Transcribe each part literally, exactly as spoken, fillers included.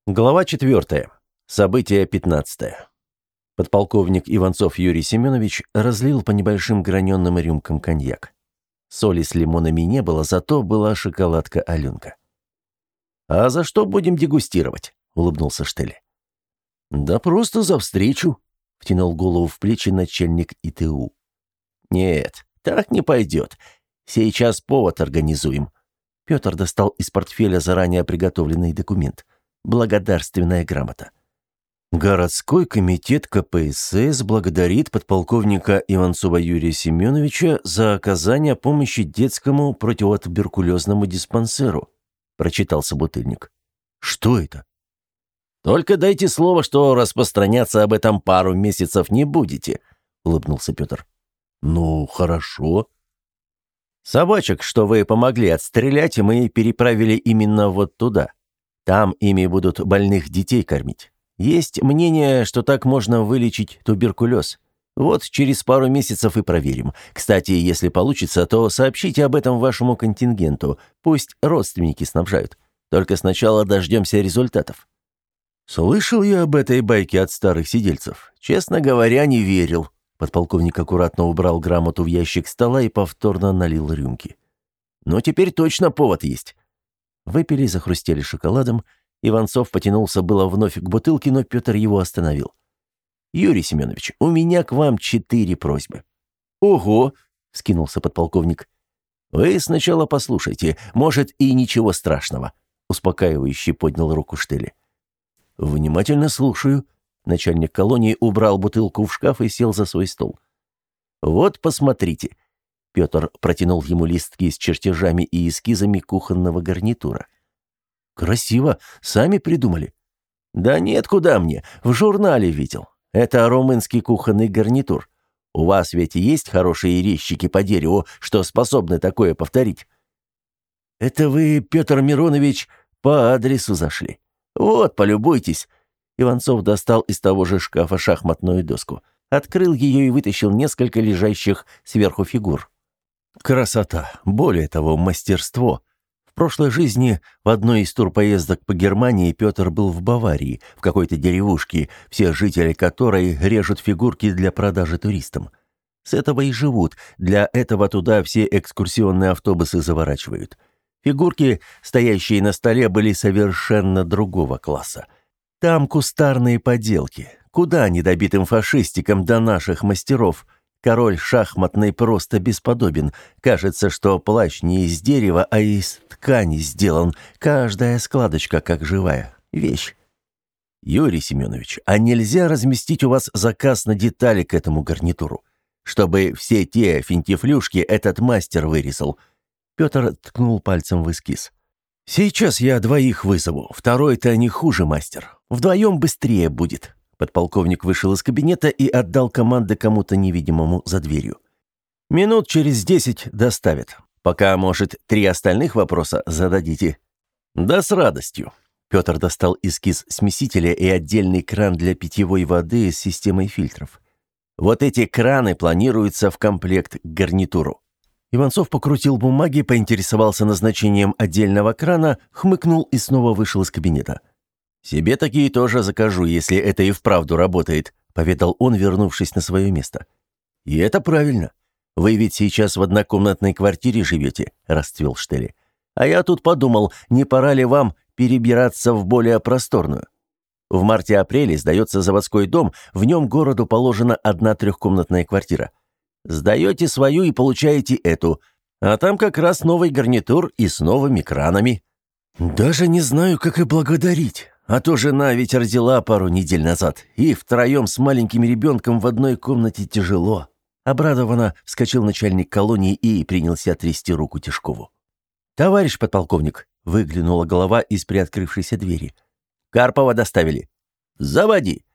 Глава четвертая. Событие пятнадцатое. Подполковник Иванцов Юрий Семенович разлил по небольшим граненым рюмкам коньяк. Соли с лимонами не было, зато была шоколадка Аленка. «А за что будем дегустировать?» — улыбнулся Штелли. «Да просто за встречу», — втянул голову в плечи начальник ИТУ. «Нет, так не пойдет. Сейчас повод организуем». Петр достал из портфеля заранее приготовленный документ. Благодарственная грамота. Городской комитет ка пэ эс эс благодарит подполковника Иванцова Юрия Семеновича за оказание помощи детскому противотуберкулезному диспансеру, прочитал собутыльник. Что это? Только дайте слово, что распространяться об этом пару месяцев не будете, улыбнулся Петр. Ну, хорошо. Собачек, что вы помогли отстрелять, мы переправили именно вот туда. Там ими будут больных детей кормить. Есть мнение, что так можно вылечить туберкулез. Вот через пару месяцев и проверим. Кстати, если получится, то сообщите об этом вашему контингенту. Пусть родственники снабжают. Только сначала дождемся результатов». «Слышал я об этой байке от старых сидельцев. Честно говоря, не верил». Подполковник аккуратно убрал грамоту в ящик стола и повторно налил рюмки. «Но теперь точно повод есть». Выпили, захрустели шоколадом. Иванцов потянулся было вновь к бутылке, но Петр его остановил. «Юрий Семенович, у меня к вам четыре просьбы». «Ого!» — вскинулся подполковник. «Вы сначала послушайте, может, и ничего страшного», — успокаивающе поднял руку Штелли. «Внимательно слушаю». Начальник колонии убрал бутылку в шкаф и сел за свой стол. «Вот, посмотрите». Петр протянул ему листки с чертежами и эскизами кухонного гарнитура. «Красиво. Сами придумали?» «Да нет, куда мне. В журнале видел. Это румынский кухонный гарнитур. У вас ведь есть хорошие резчики по дереву, что способны такое повторить?» «Это вы, Петр Миронович, по адресу зашли. Вот, полюбуйтесь». Иванцов достал из того же шкафа шахматную доску, открыл ее и вытащил несколько лежащих сверху фигур. Красота, более того, мастерство. В прошлой жизни в одной из турпоездок по Германии Петр был в Баварии, в какой-то деревушке, все жители которой режут фигурки для продажи туристам. С этого и живут, для этого туда все экскурсионные автобусы заворачивают. Фигурки, стоящие на столе, были совершенно другого класса. Там кустарные поделки. Куда недобитым фашистикам до наших мастеров? Король шахматный просто бесподобен. Кажется, что плащ не из дерева, а из ткани сделан. Каждая складочка как живая. Вещь. Юрий Семенович, а нельзя разместить у вас заказ на детали к этому гарнитуру? Чтобы все те финтифлюшки этот мастер вырезал. Петр ткнул пальцем в эскиз. Сейчас я двоих вызову. Второй-то не хуже мастер. Вдвоем быстрее будет. Подполковник вышел из кабинета и отдал команды кому-то невидимому за дверью. «Минут через десять доставят. Пока, может, три остальных вопроса зададите?» «Да с радостью». Петр достал эскиз смесителя и отдельный кран для питьевой воды с системой фильтров. «Вот эти краны планируются в комплект к гарнитуру». Иванцов покрутил бумаги, поинтересовался назначением отдельного крана, хмыкнул и снова вышел из кабинета. «Себе такие тоже закажу, если это и вправду работает», — поведал он, вернувшись на свое место. «И это правильно. Вы ведь сейчас в однокомнатной квартире живете», — расцвел Штелли. «А я тут подумал, не пора ли вам перебираться в более просторную? В марте-апреле сдается заводской дом, в нем городу положена одна трехкомнатная квартира. Сдаете свою и получаете эту, а там как раз новый гарнитур и с новыми кранами». «Даже не знаю, как и благодарить. А то жена ведь родила пару недель назад, и втроем с маленьким ребенком в одной комнате тяжело». Обрадованно вскочил начальник колонии и принялся трясти руку Тишкову. «Товарищ подполковник», — выглянула голова из приоткрывшейся двери. «Карпова доставили». «Заводи».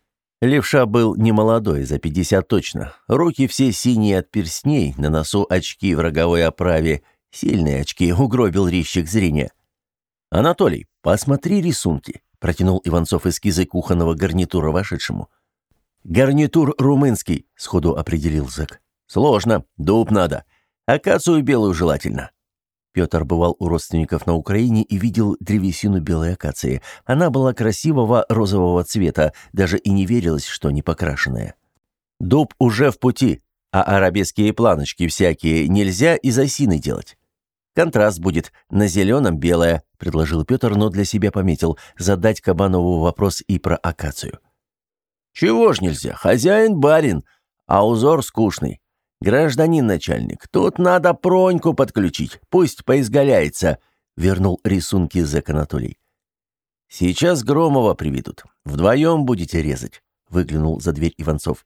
Левша был немолодой, за пятьдесят точно. Руки все синие от перстней, на носу очки в роговой оправе. Сильные очки, угробил резчик зрения. «Анатолий, посмотри рисунки», — протянул Иванцов эскизы кухонного гарнитура вошедшему. «Гарнитур румынский», — сходу определил зэк. «Сложно, дуб надо. Акацию белую желательно». Петр бывал у родственников на Украине и видел древесину белой акации. Она была красивого розового цвета, даже и не верилось, что не покрашенная. «Дуб уже в пути, а арабеские планочки всякие нельзя из осины делать. Контраст будет, на зеленом белое», — предложил Петр, но для себя пометил задать Кабанову вопрос и про акацию. «Чего ж нельзя? Хозяин барин, а узор скучный. Гражданин начальник, тут надо Проньку подключить, пусть поизгаляется», — вернул рисунки зэк Анатолий. «Сейчас Громова приведут. Вдвоем будете резать», — выглянул за дверь Иванцов.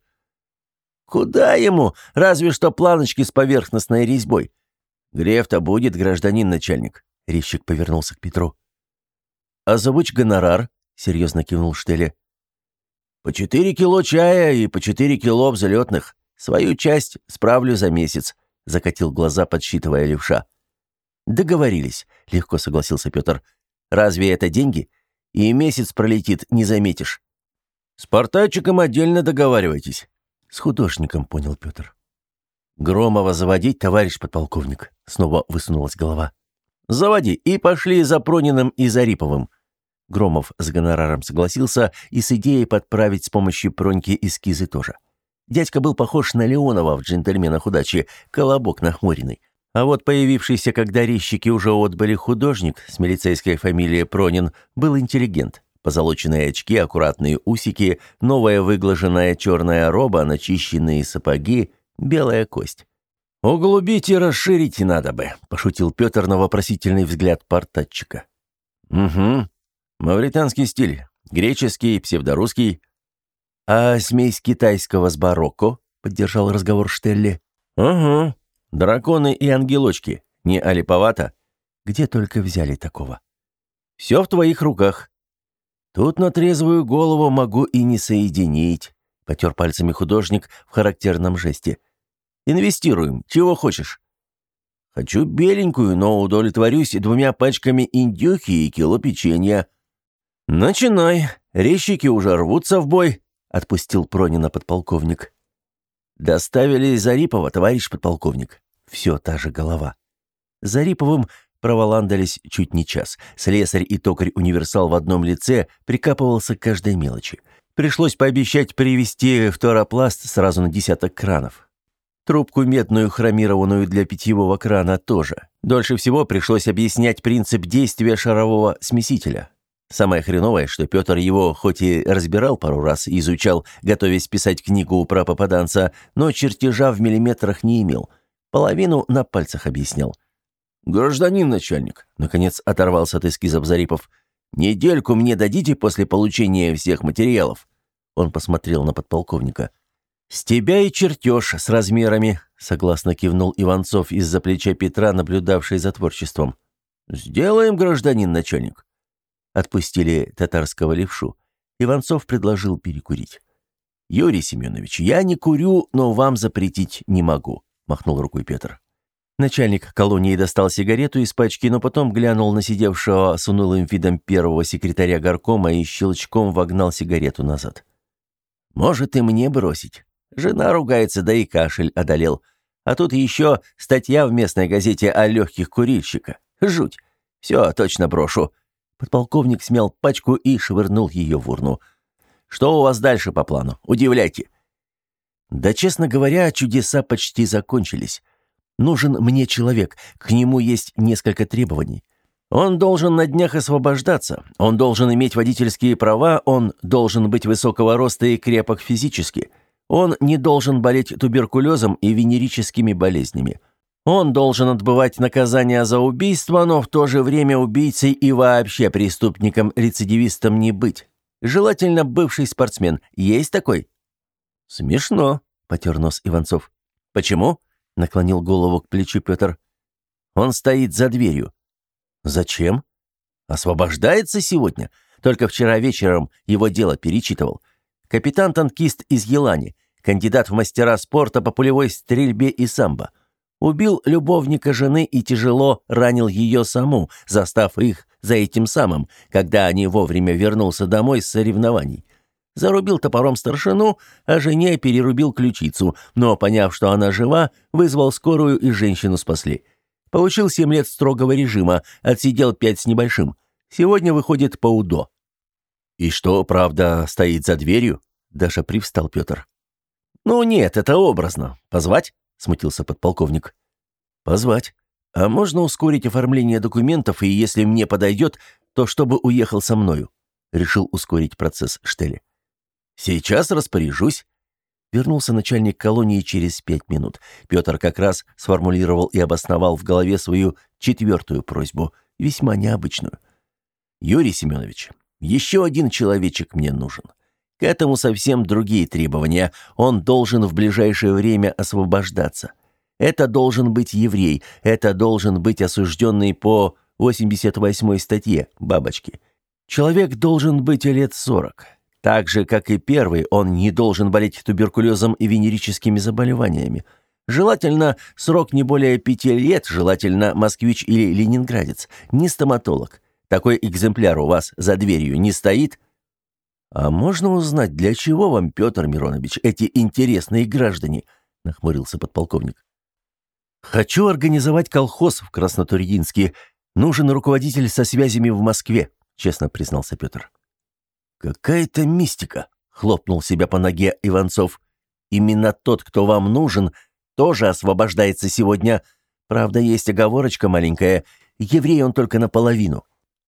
«Куда ему? Разве что планочки с поверхностной резьбой. Греф-то будет, гражданин начальник», — резчик повернулся к Петру. «Озвучь гонорар», — серьезно кивнул Штеле. «По четыре кило чая и по четыре кило взлетных. Свою часть справлю за месяц», — закатил глаза, подсчитывая левша. «Договорились», — легко согласился Петр. «Разве это деньги? И месяц пролетит, не заметишь». «С портальчиком отдельно договаривайтесь». «С художником», — понял Петр. «Громова заводить, товарищ подполковник», — снова высунулась голова. «Заводи, и пошли за Прониным и Зариповым». Громов с гонораром согласился и с идеей подправить с помощью Проньки эскизы тоже. Дядька был похож на Леонова в «Джентльменах удачи», колобок нахмуренный. А вот появившийся, когда резчики уже отбыли, художник с милицейской фамилией Пронин был интеллигент. Позолоченные очки, аккуратные усики, новая выглаженная черная роба, начищенные сапоги, белая кость. «Углубить и расширить надо бы», — пошутил Петр на вопросительный взгляд портатчика. «Угу. Мавританский стиль. Греческий, псевдорусский». «А смесь китайского с барокко?» — поддержал разговор Штелли. «Угу. Драконы и ангелочки. Не алиповато?» «Где только взяли такого?» «Все в твоих руках». «Тут на трезвую голову могу и не соединить», — потер пальцами художник в характерном жесте. «Инвестируем. Чего хочешь?» «Хочу беленькую, но удовлетворюсь двумя пачками индюхи и кило печенья». «Начинай. Резчики уже рвутся в бой», — отпустил Пронина подполковник. «Доставили Зарипова, товарищ подполковник». Все та же голова. Зариповым проволандались чуть не час. Слесарь и токарь-универсал в одном лице прикапывался к каждой мелочи. Пришлось пообещать привезти фторопласт сразу на десяток кранов. Трубку медную хромированную для питьевого крана тоже. Дольше всего пришлось объяснять принцип действия шарового смесителя. Самое хреновое, что Петр его хоть и разбирал пару раз и изучал, готовясь писать книгу про попаданца, но чертежа в миллиметрах не имел. Половину на пальцах объяснял. «Гражданин начальник», — наконец оторвался от эскизов Зарипов, «недельку мне дадите после получения всех материалов?» Он посмотрел на подполковника. «С тебя и чертеж с размерами», — согласно кивнул Иванцов из-за плеча Петра, наблюдавший за творчеством. «Сделаем, гражданин начальник». Отпустили татарского левшу. Иванцов предложил перекурить. «Юрий Семенович, я не курю, но вам запретить не могу», — махнул рукой Петр. Начальник колонии достал сигарету из пачки, но потом глянул на сидевшего с унылым видом первого секретаря горкома и щелчком вогнал сигарету назад. «Может, и мне бросить? Жена ругается, да и кашель одолел. А тут еще статья в местной газете о легких курильщика. Жуть. Все, точно брошу». Подполковник смял пачку и швырнул ее в урну. «Что у вас дальше по плану? Удивляйте». «Да, честно говоря, чудеса почти закончились. Нужен мне человек, к нему есть несколько требований. Он должен на днях освобождаться, он должен иметь водительские права, он должен быть высокого роста и крепок физически, он не должен болеть туберкулезом и венерическими болезнями. Он должен отбывать наказание за убийство, но в то же время убийцей и вообще преступником-рецидивистом не быть. Желательно бывший спортсмен. Есть такой?» «Смешно», — потер нос Иванцов. «Почему?» — наклонил голову к плечу Петр. «Он стоит за дверью». «Зачем?» «Освобождается сегодня. Только вчера вечером его дело перечитывал. Капитан-танкист из Елани, кандидат в мастера спорта по пулевой стрельбе и самбо. Убил любовника жены и тяжело ранил ее саму, застав их за этим самым, когда они вовремя вернулся домой с соревнований. Зарубил топором старшину, а жене перерубил ключицу, но, поняв, что она жива, вызвал скорую и женщину спасли. Получил семь лет строгого режима, отсидел пять с небольшим. Сегодня выходит по УДО». «И что, правда, стоит за дверью?» Даже привстал Петр. «Ну нет, это образно. Позвать?» — смутился подполковник. «Позвать. А можно ускорить оформление документов, и если мне подойдет, то чтобы уехал со мною?» Решил ускорить процесс Штелли. «Сейчас распоряжусь». Вернулся начальник колонии через пять минут. Петр как раз сформулировал и обосновал в голове свою четвертую просьбу, весьма необычную. «Юрий Семенович, еще один человечек мне нужен. К этому совсем другие требования. Он должен в ближайшее время освобождаться. Это должен быть еврей, это должен быть осужденный по восемьдесят восьмой статье «Бабочки». Человек должен быть лет сорок. Так же, как и первый, он не должен болеть туберкулезом и венерическими заболеваниями. Желательно срок не более пяти лет, желательно москвич или ленинградец, не стоматолог. Такой экземпляр у вас за дверью не стоит? А можно узнать, для чего вам, Петр Миронович, эти интересные граждане? Нахмурился подполковник. Хочу организовать колхоз в Краснотурьинске. Нужен руководитель со связями в Москве, честно признался Петр. «Какая-то мистика», — хлопнул себя по ноге Иванцов. «Именно тот, кто вам нужен, тоже освобождается сегодня. Правда, есть оговорочка маленькая. Еврей он только наполовину».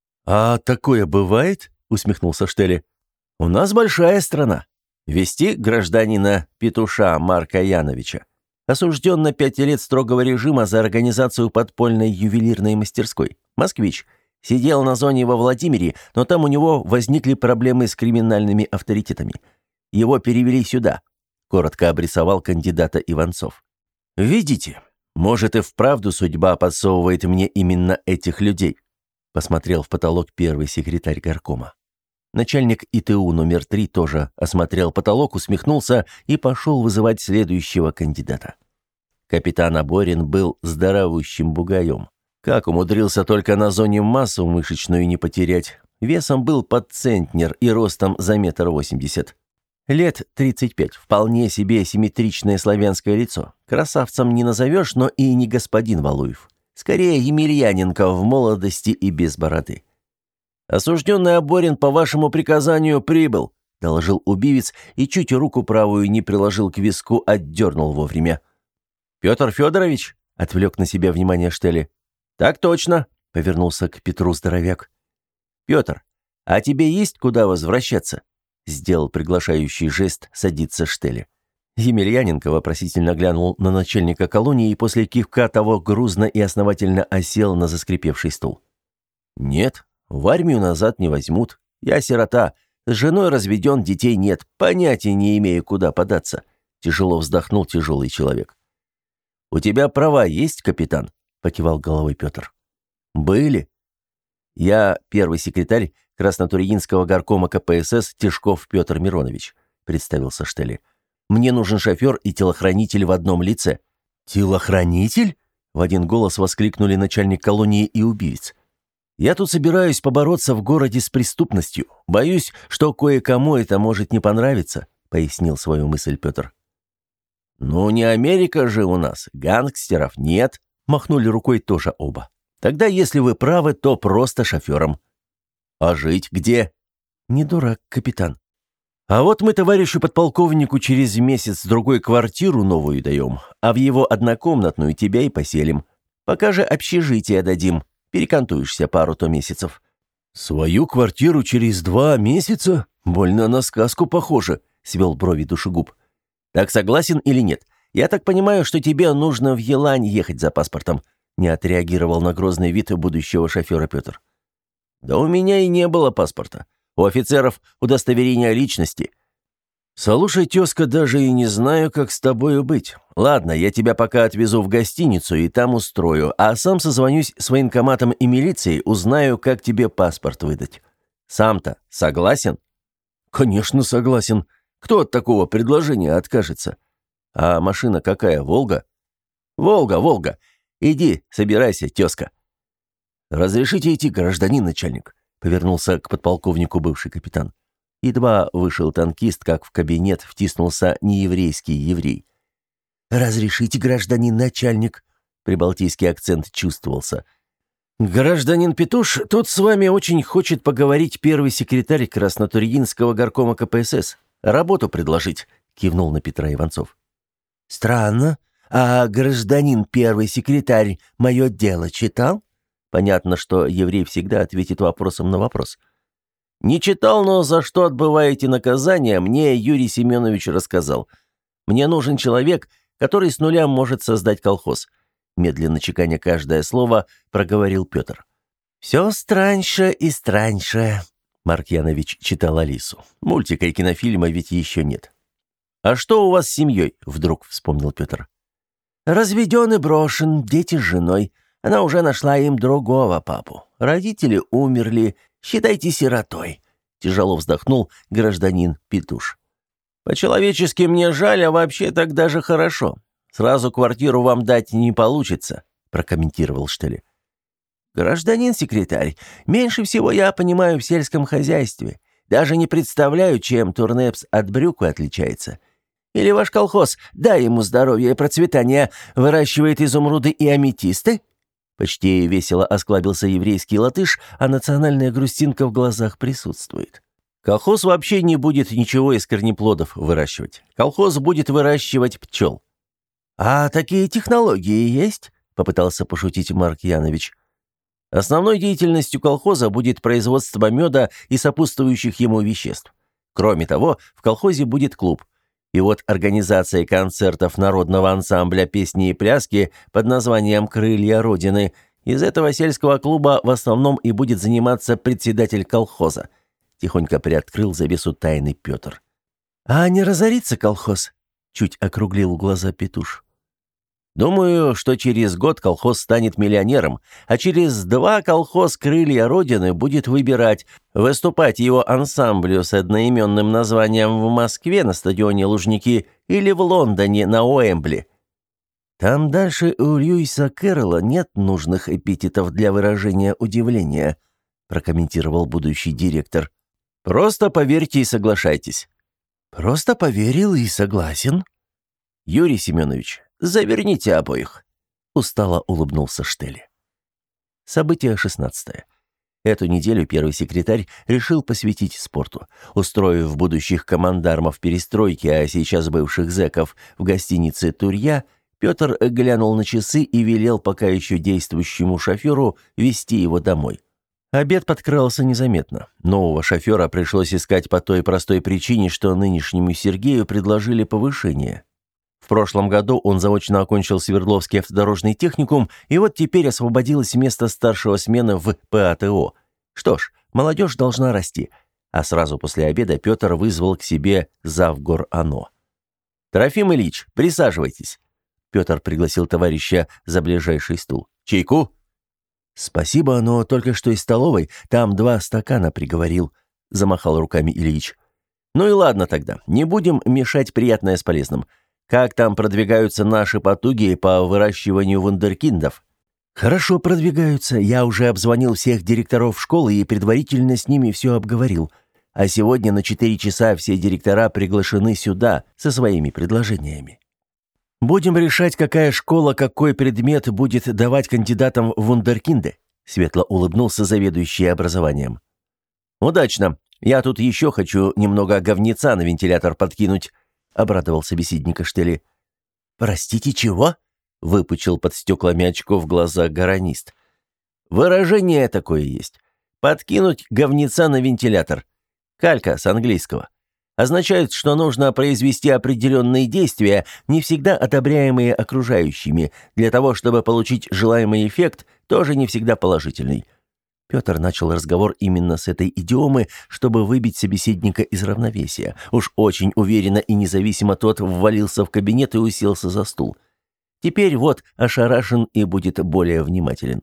«А такое бывает?» — усмехнулся Штелли. «У нас большая страна. Вести гражданина Петуша Марка Яновича. Осужден на пять лет строгого режима за организацию подпольной ювелирной мастерской. Москвич. Сидел на зоне во Владимире, но там у него возникли проблемы с криминальными авторитетами. Его перевели сюда», — коротко обрисовал кандидата Иванцов. «Видите, может и вправду судьба подсовывает мне именно этих людей», — посмотрел в потолок первый секретарь горкома. Начальник ИТУ номер три тоже осмотрел потолок, усмехнулся и пошел вызывать следующего кандидата. Капитан Аборин был здоровущим бугаем. Как умудрился только на зоне массу мышечную не потерять. Весом был под центнер и ростом за метр восемьдесят. Лет тридцать пять, вполне себе симметричное славянское лицо. Красавцем не назовешь, но и не господин Валуев. Скорее, Емельяненко в молодости и без бороды. «Осужденный Аборин по вашему приказанию прибыл», — доложил убивец и чуть руку правую не приложил к виску, отдернул вовремя. «Петр Федорович?» — отвлек на себя внимание Штелли. «Так точно», — повернулся к Петру здоровяк. «Петр, а тебе есть куда возвращаться?» — сделал приглашающий жест садиться Штелли. Емельяненко вопросительно глянул на начальника колонии и после кивка того грузно и основательно осел на заскрипевший стул. «Нет, в армию назад не возьмут. Я сирота, с женой разведен, детей нет, понятия не имею, куда податься», — тяжело вздохнул тяжелый человек. «У тебя права есть, капитан?» — покивал головой Петр. «Были. Я первый секретарь Краснотурьинского горкома ка пэ эс эс Тишков Петр Миронович», — представился Штелли. «Мне нужен шофер и телохранитель в одном лице». «Телохранитель?» — в один голос воскликнули начальник колонии и убивец. «Я тут собираюсь побороться в городе с преступностью. Боюсь, что кое-кому это может не понравиться», — пояснил свою мысль Петр. «Ну, не Америка же у нас, гангстеров нет», — махнули рукой тоже оба. «Тогда, если вы правы, то просто шофером». «А жить где?» «Не дурак, капитан. А вот мы товарищу подполковнику через месяц-другой квартиру новую даем, а в его однокомнатную тебя и поселим. Пока же общежитие дадим, перекантуешься пару-то месяцев». «Свою квартиру через два месяца? Больно на сказку похоже», — свел брови душегуб. «Так согласен или нет? Я так понимаю, что тебе нужно в Елань ехать за паспортом», — не отреагировал на грозный вид будущего шофера Петр. «Да у меня и не было паспорта. У офицеров удостоверение личности». «Слушай, тезка, даже и не знаю, как с тобою быть. Ладно, я тебя пока отвезу в гостиницу и там устрою, а сам созвонюсь с военкоматом и милицией, узнаю, как тебе паспорт выдать. Сам-то согласен?» «Конечно, согласен. Кто от такого предложения откажется? А машина какая, Волга?» «Волга, Волга. Иди, собирайся, тезка». «Разрешите идти, гражданин начальник», — повернулся к подполковнику бывший капитан. Едва вышел танкист, как в кабинет втиснулся нееврейский еврей. «Разрешите, гражданин начальник», Прибалтийский акцент чувствовался. «Гражданин Петуш, тут с вами очень хочет поговорить первый секретарь Краснотурьинского горкома ка пэ эс эс. Работу предложить», — кивнул на Петра Иванцов. «Странно. А гражданин первый секретарь мое дело читал?» Понятно, что еврей всегда ответит вопросом на вопрос. «Не читал, но за что отбываете наказание, мне Юрий Семенович рассказал. Мне нужен человек, который с нуля может создать колхоз», медленно чеканя каждое слово, проговорил Петр. «Все страньше и страньше», — Маркьянович читал Алису. Мультика и кинофильма ведь еще нет. «А что у вас с семьей?» — вдруг вспомнил Петр. «Разведен и брошен, дети с женой. Она уже нашла им другого папу. Родители умерли, считайте сиротой», — тяжело вздохнул гражданин Петуш. «По-человечески мне жаль, а вообще так даже хорошо. Сразу квартиру вам дать не получится», — прокомментировал Штеле. «Гражданин секретарь, меньше всего я понимаю в сельском хозяйстве. Даже не представляю, чем турнепс от брюквы отличается. Или ваш колхоз, дай ему здоровья и процветания, выращивает изумруды и аметисты?» Почти весело осклабился еврейский латыш, а национальная грустинка в глазах присутствует. «Колхоз вообще не будет ничего из корнеплодов выращивать. Колхоз будет выращивать пчел». «А такие технологии есть?» — попытался пошутить Марк Янович. «Основной деятельностью колхоза будет производство меда и сопутствующих ему веществ. Кроме того, в колхозе будет клуб. И вот организацией концертов народного ансамбля песни и пляски под названием «Крылья Родины» из этого сельского клуба в основном и будет заниматься председатель колхоза», тихонько приоткрыл завесу тайны Петр. «А не разорится колхоз?» — чуть округлил глаза Петуш. «Думаю, что через год колхоз станет миллионером, а через два колхоз «Крылья Родины» будет выбирать, выступать его ансамблю с одноименным названием в Москве на стадионе Лужники или в Лондоне на Уэмбли. Там дальше у Льюиса Кэрролла нет нужных эпитетов для выражения удивления», прокомментировал будущий директор. «Просто поверьте и соглашайтесь». «Просто поверил и согласен». «Юрий Семенович, заверните обоих», — устало улыбнулся Штеле. Событие шестнадцатое. Эту неделю первый секретарь решил посвятить спорту. Устроив будущих командармов перестройки, а сейчас бывших зэков, в гостинице «Турья», Петр глянул на часы и велел пока еще действующему шоферу везти его домой. Обед подкрался незаметно. Нового шофера пришлось искать по той простой причине, что нынешнему Сергею предложили повышение. В прошлом году он заочно окончил Свердловский автодорожный техникум, и вот теперь освободилось место старшего смены в пэ а тэ о. Что ж, молодежь должна расти. А сразу после обеда Петр вызвал к себе завгор ОНО. «Трофим Ильич, присаживайтесь». Петр пригласил товарища за ближайший стул. «Чайку?» «Спасибо, но только что из столовой, там два стакана приговорил», — замахал руками Ильич. «Ну и ладно тогда, не будем мешать приятное с полезным. Как там продвигаются наши потуги по выращиванию вундеркиндов?» «Хорошо продвигаются. Я уже обзвонил всех директоров школы и предварительно с ними все обговорил. А сегодня на четыре часа все директора приглашены сюда со своими предложениями. «Будем решать, какая школа какой предмет будет давать кандидатам в вундеркинды», светло улыбнулся заведующий образованием. «Удачно. Я тут еще хочу немного говнеца на вентилятор подкинуть», обрадовал собеседника Штели. «Простите, чего?» выпучил под стеклами очков глаза гаранист. «Выражение такое есть. Подкинуть говнеца на вентилятор. Калька с английского. Означает, что нужно произвести определенные действия, не всегда одобряемые окружающими, для того, чтобы получить желаемый эффект, тоже не всегда положительный». Петр начал разговор именно с этой идиомы, чтобы выбить собеседника из равновесия. Уж очень уверенно и независимо тот ввалился в кабинет и уселся за стул. Теперь вот ошарашен и будет более внимателен.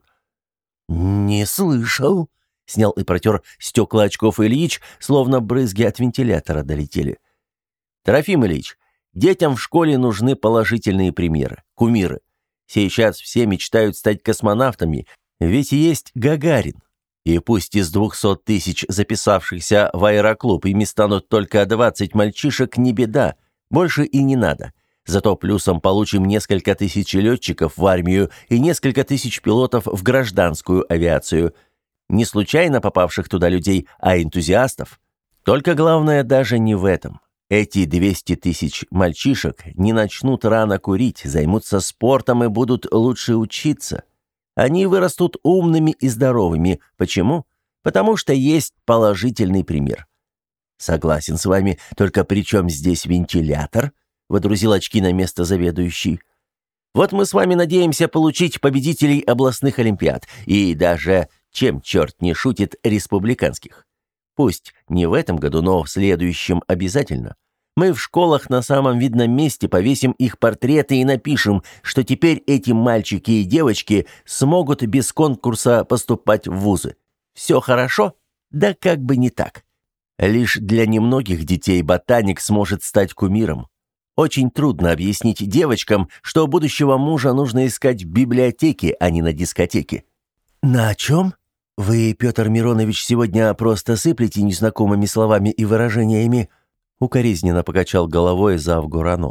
«Не слышал», — снял и протер стекла очков Ильич, словно брызги от вентилятора долетели. «Трофим Ильич, детям в школе нужны положительные примеры, кумиры. Сейчас все мечтают стать космонавтами, ведь есть Гагарин. И пусть из двухсот тысяч записавшихся в аэроклуб ими станут только двадцать мальчишек, не беда, больше и не надо. Зато плюсом получим несколько тысяч летчиков в армию и несколько тысяч пилотов в гражданскую авиацию. Не случайно попавших туда людей, а энтузиастов. Только главное даже не в этом. Эти двести тысяч мальчишек не начнут рано курить, займутся спортом и будут лучше учиться. Они вырастут умными и здоровыми. Почему? Потому что есть положительный пример. Согласен с вами, только при чем здесь вентилятор? Водрузил очки на место заведующий. Вот мы с вами надеемся получить победителей областных олимпиад и даже, чем черт не шутит, республиканских. Пусть не в этом году, но в следующем обязательно. Мы в школах на самом видном месте повесим их портреты и напишем, что теперь эти мальчики и девочки смогут без конкурса поступать в вузы. Все хорошо? Да как бы не так. Лишь для немногих детей ботаник сможет стать кумиром. Очень трудно объяснить девочкам, что будущего мужа нужно искать в библиотеке, а не на дискотеке. «На чем? Вы, Петр Миронович, сегодня просто сыплете незнакомыми словами и выражениями?» Укоризненно покачал головой зав. Гурано.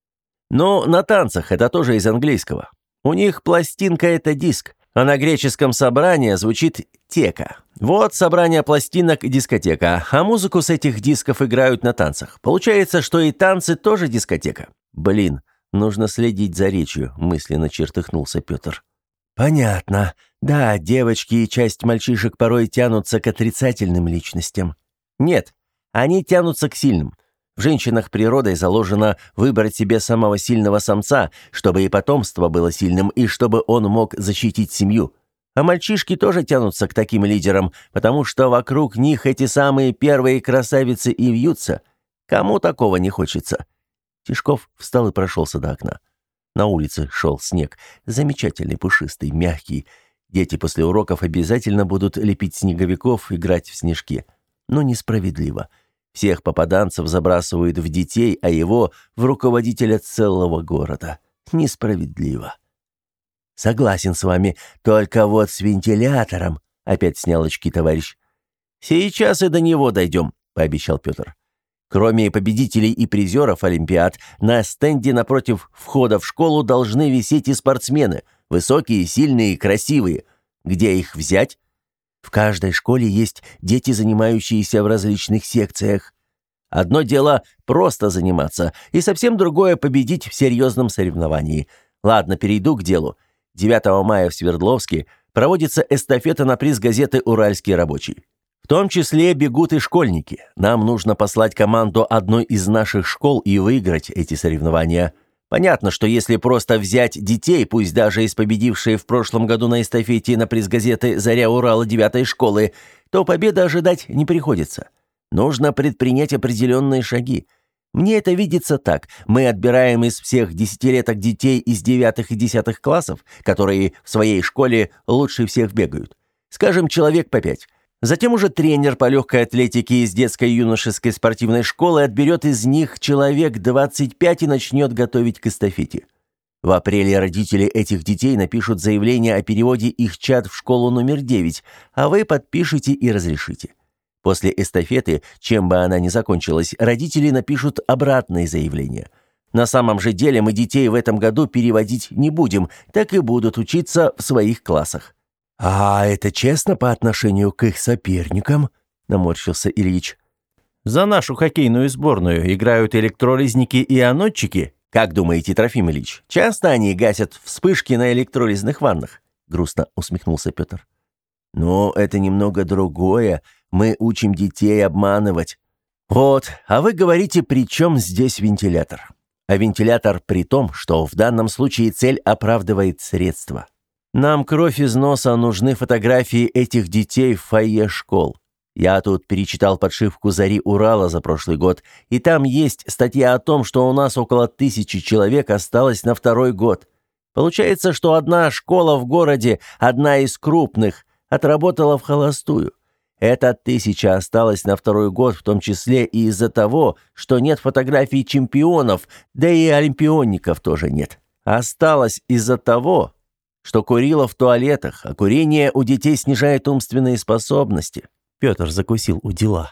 «Ну, на танцах, это тоже из английского. У них пластинка — это диск, а на греческом собрание звучит тека. Вот собрание пластинок — дискотека, а музыку с этих дисков играют на танцах. Получается, что и танцы тоже дискотека. Блин, нужно следить за речью», — мысленно чертыхнулся Петр. «Понятно. Да, девочки и часть мальчишек порой тянутся к отрицательным личностям». «Нет, они тянутся к сильным. В женщинах природой заложено выбрать себе самого сильного самца, чтобы и потомство было сильным, и чтобы он мог защитить семью. А мальчишки тоже тянутся к таким лидерам, потому что вокруг них эти самые первые красавицы и вьются. Кому такого не хочется?» Тишков встал и прошелся до окна. На улице шел снег, замечательный, пушистый, мягкий. Дети после уроков обязательно будут лепить снеговиков, играть в снежки. Но несправедливо. Всех попаданцев забрасывают в детей, а его в руководителя целого города. Несправедливо. «Согласен с вами, только вот с вентилятором», — опять снял очки товарищ. «Сейчас и до него дойдем», — пообещал Петр. «Кроме победителей и призеров олимпиад, на стенде напротив входа в школу должны висеть и спортсмены, высокие, сильные, красивые. Где их взять? В каждой школе есть дети, занимающиеся в различных секциях. Одно дело просто заниматься, и совсем другое победить в серьезном соревновании. Ладно, перейду к делу. девятого мая в Свердловске проводится эстафета на приз газеты «Уральский рабочий». В том числе бегут и школьники. Нам нужно послать команду одной из наших школ и выиграть эти соревнования. Понятно, что если просто взять детей, пусть даже из победившей в прошлом году на эстафете на приз газеты «Заря Урала» девятой школы, то победы ожидать не приходится. Нужно предпринять определенные шаги. Мне это видится так. Мы отбираем из всех десятилеток детей из девятых и десятых классов, которые в своей школе лучше всех бегают. Скажем, человек по пять. Затем уже тренер по легкой атлетике из детской юношеской спортивной школы отберет из них человек двадцать пять и начнет готовить к эстафете. В апреле родители этих детей напишут заявление о переводе их чад в школу номер девять, а вы подпишите и разрешите. После эстафеты, чем бы она ни закончилась, родители напишут обратное заявление. На самом же деле мы детей в этом году переводить не будем, так и будут учиться в своих классах. «А это честно по отношению к их соперникам?» — наморщился Ильич. «За нашу хоккейную сборную играют электролизники и анодчики. Как думаете, Трофим Ильич, часто они гасят вспышки на электролизных ваннах?» — грустно усмехнулся Петр. «Но это немного другое. Мы учим детей обманывать». «Вот, а вы говорите, при чем здесь вентилятор?» «А вентилятор при том, что в данном случае цель оправдывает средства. Нам кровь из носа нужны фотографии этих детей в фойе школ. Я тут перечитал подшивку «Зари Урала» за прошлый год, и там есть статья о том, что у нас около тысячи человек осталось на второй год. Получается, что одна школа в городе, одна из крупных, отработала в холостую. Эта тысяча осталась на второй год, в том числе и из-за того, что нет фотографий чемпионов, да и олимпиоников тоже нет. Осталось из-за того, что курила в туалетах, а курение у детей снижает умственные способности». Петр закусил у дела.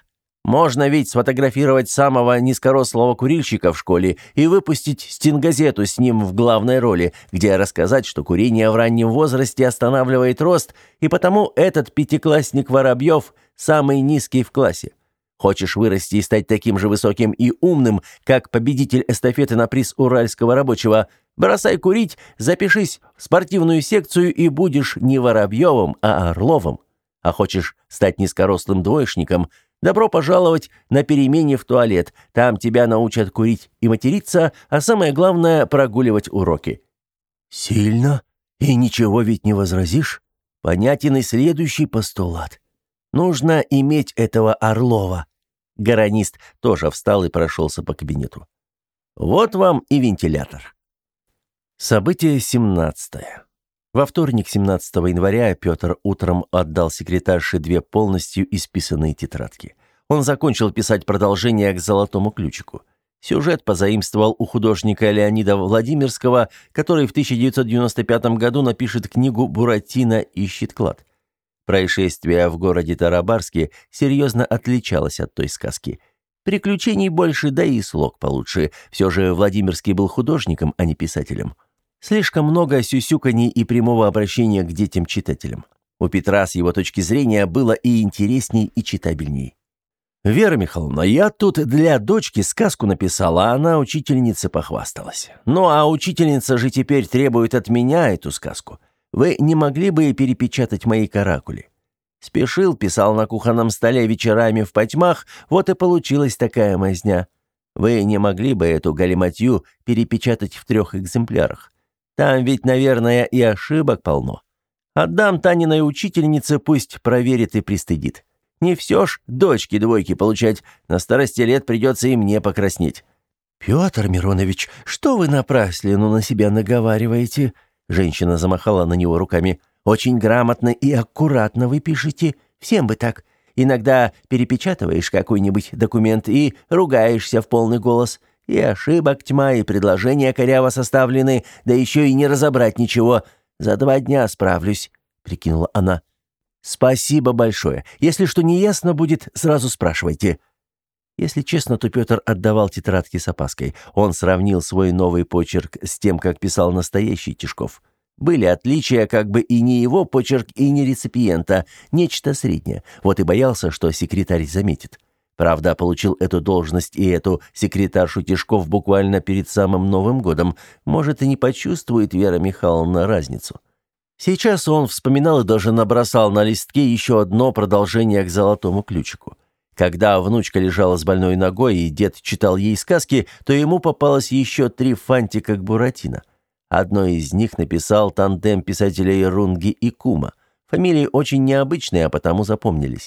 Можно ведь сфотографировать самого низкорослого курильщика в школе и выпустить стенгазету с ним в главной роли, где рассказать, что курение в раннем возрасте останавливает рост, и потому этот пятиклассник Воробьев самый низкий в классе. Хочешь вырасти и стать таким же высоким и умным, как победитель эстафеты на приз уральского рабочего? Бросай курить, запишись в спортивную секцию и будешь не Воробьевым, а Орловым. А хочешь стать низкорослым двоечником? Добро пожаловать на перемене в туалет. Там тебя научат курить и материться, а самое главное – прогуливать уроки». «Сильно? И ничего ведь не возразишь? Понятен и следующий постулат. Нужно иметь этого Орлова». Гаранист тоже встал и прошелся по кабинету. «Вот вам и вентилятор». Событие семнадцатое. Во вторник, семнадцатого января, Петр утром отдал секретарше две полностью исписанные тетрадки. Он закончил писать продолжение к «Золотому ключику». Сюжет позаимствовал у художника Леонида Владимирского, который в тысяча девятьсот девяносто пятом году напишет книгу «Буратино ищет клад». Происшествие в городе Тарабарске серьезно отличалось от той сказки. Приключений больше, да и слог получше. Все же Владимирский был художником, а не писателем. Слишком много сюсюканий и прямого обращения к детям-читателям. У Петра с его точки зрения было и интересней, и читабельней. «Вера Михайловна, я тут для дочки сказку написала, а она учительнице похвасталась. Ну, а учительница же теперь требует от меня эту сказку. Вы не могли бы перепечатать мои каракули?» Спешил, писал на кухонном столе вечерами в потьмах, вот и получилась такая мазня. Вы не могли бы эту галиматью перепечатать в трех экземплярах? Там ведь, наверное, и ошибок полно. Отдам Таниной учительнице, пусть проверит и пристыдит. Не все ж дочки двойки получать, на старости лет придется и мне покраснеть». «Петр Миронович, что вы напраслину на себя наговариваете?» Женщина замахала на него руками. «Очень грамотно и аккуратно вы пишете. Всем бы так. Иногда перепечатываешь какой-нибудь документ и ругаешься в полный голос. И ошибок тьма, и предложения коряво составлены, да еще и не разобрать ничего. За два дня справлюсь», — прикинула она. «Спасибо большое. Если что неясно будет, сразу спрашивайте». Если честно, то Петр отдавал тетрадки с опаской. Он сравнил свой новый почерк с тем, как писал настоящий Тишков. Были отличия, как бы и не его почерк, и не реципиента, нечто среднее. Вот и боялся, что секретарь заметит. Правда, получил эту должность и эту секретаршу Тишков буквально перед самым Новым годом. Может, и не почувствует Вера Михайловна разницу. Сейчас он вспоминал и даже набросал на листке еще одно продолжение к «Золотому ключику». Когда внучка лежала с больной ногой и дед читал ей сказки, то ему попалось еще три фантика к Буратино. Одно из них написал тандем писателей Рунги и Кума. Фамилии очень необычные, а потому запомнились.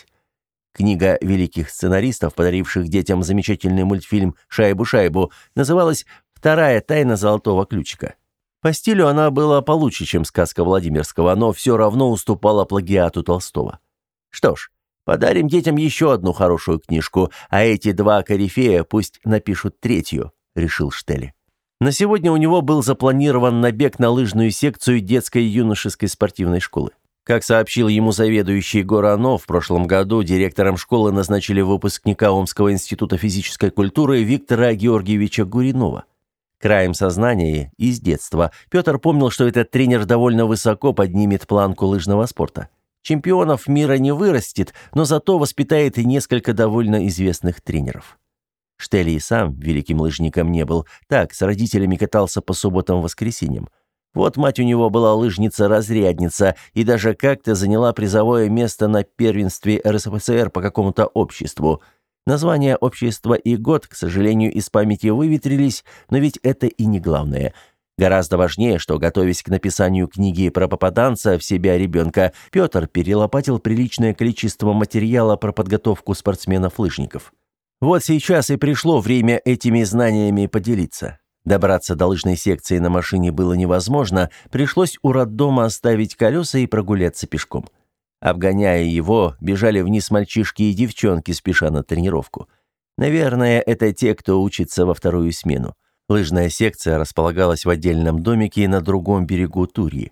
Книга великих сценаристов, подаривших детям замечательный мультфильм «Шайбу-шайбу», называлась «Вторая тайна золотого ключика». По стилю она была получше, чем сказка Владимирского, но все равно уступала плагиату Толстого. Что ж, подарим детям еще одну хорошую книжку, а эти два корифея пусть напишут третью, решил Штелли. На сегодня у него был запланирован набег на лыжную секцию детской и юношеской спортивной школы. Как сообщил ему заведующий Горанов, в прошлом году директором школы назначили выпускника Омского института физической культуры Виктора Георгиевича Гуринова. Краем сознания из детства Петр помнил, что этот тренер довольно высоко поднимет планку лыжного спорта. Чемпионов мира не вырастет, но зато воспитает и несколько довольно известных тренеров. Штелли и сам великим лыжником не был, так, с родителями катался по субботам-воскресеньям. Вот мать у него была лыжница-разрядница и даже как-то заняла призовое место на первенстве эр эс эф эс эр по какому-то обществу. Название общества и год, к сожалению, из памяти выветрились, но ведь это и не главное. Гораздо важнее, что, готовясь к написанию книги про попаданца в себя ребенка, Петр перелопатил приличное количество материала про подготовку спортсменов-лыжников. Вот сейчас и пришло время этими знаниями поделиться. Добраться до лыжной секции на машине было невозможно, пришлось у роддома оставить колеса и прогуляться пешком. Обгоняя его, бежали вниз мальчишки и девчонки, спеша на тренировку. Наверное, это те, кто учится во вторую смену. Лыжная секция располагалась в отдельном домике на другом берегу Турьи.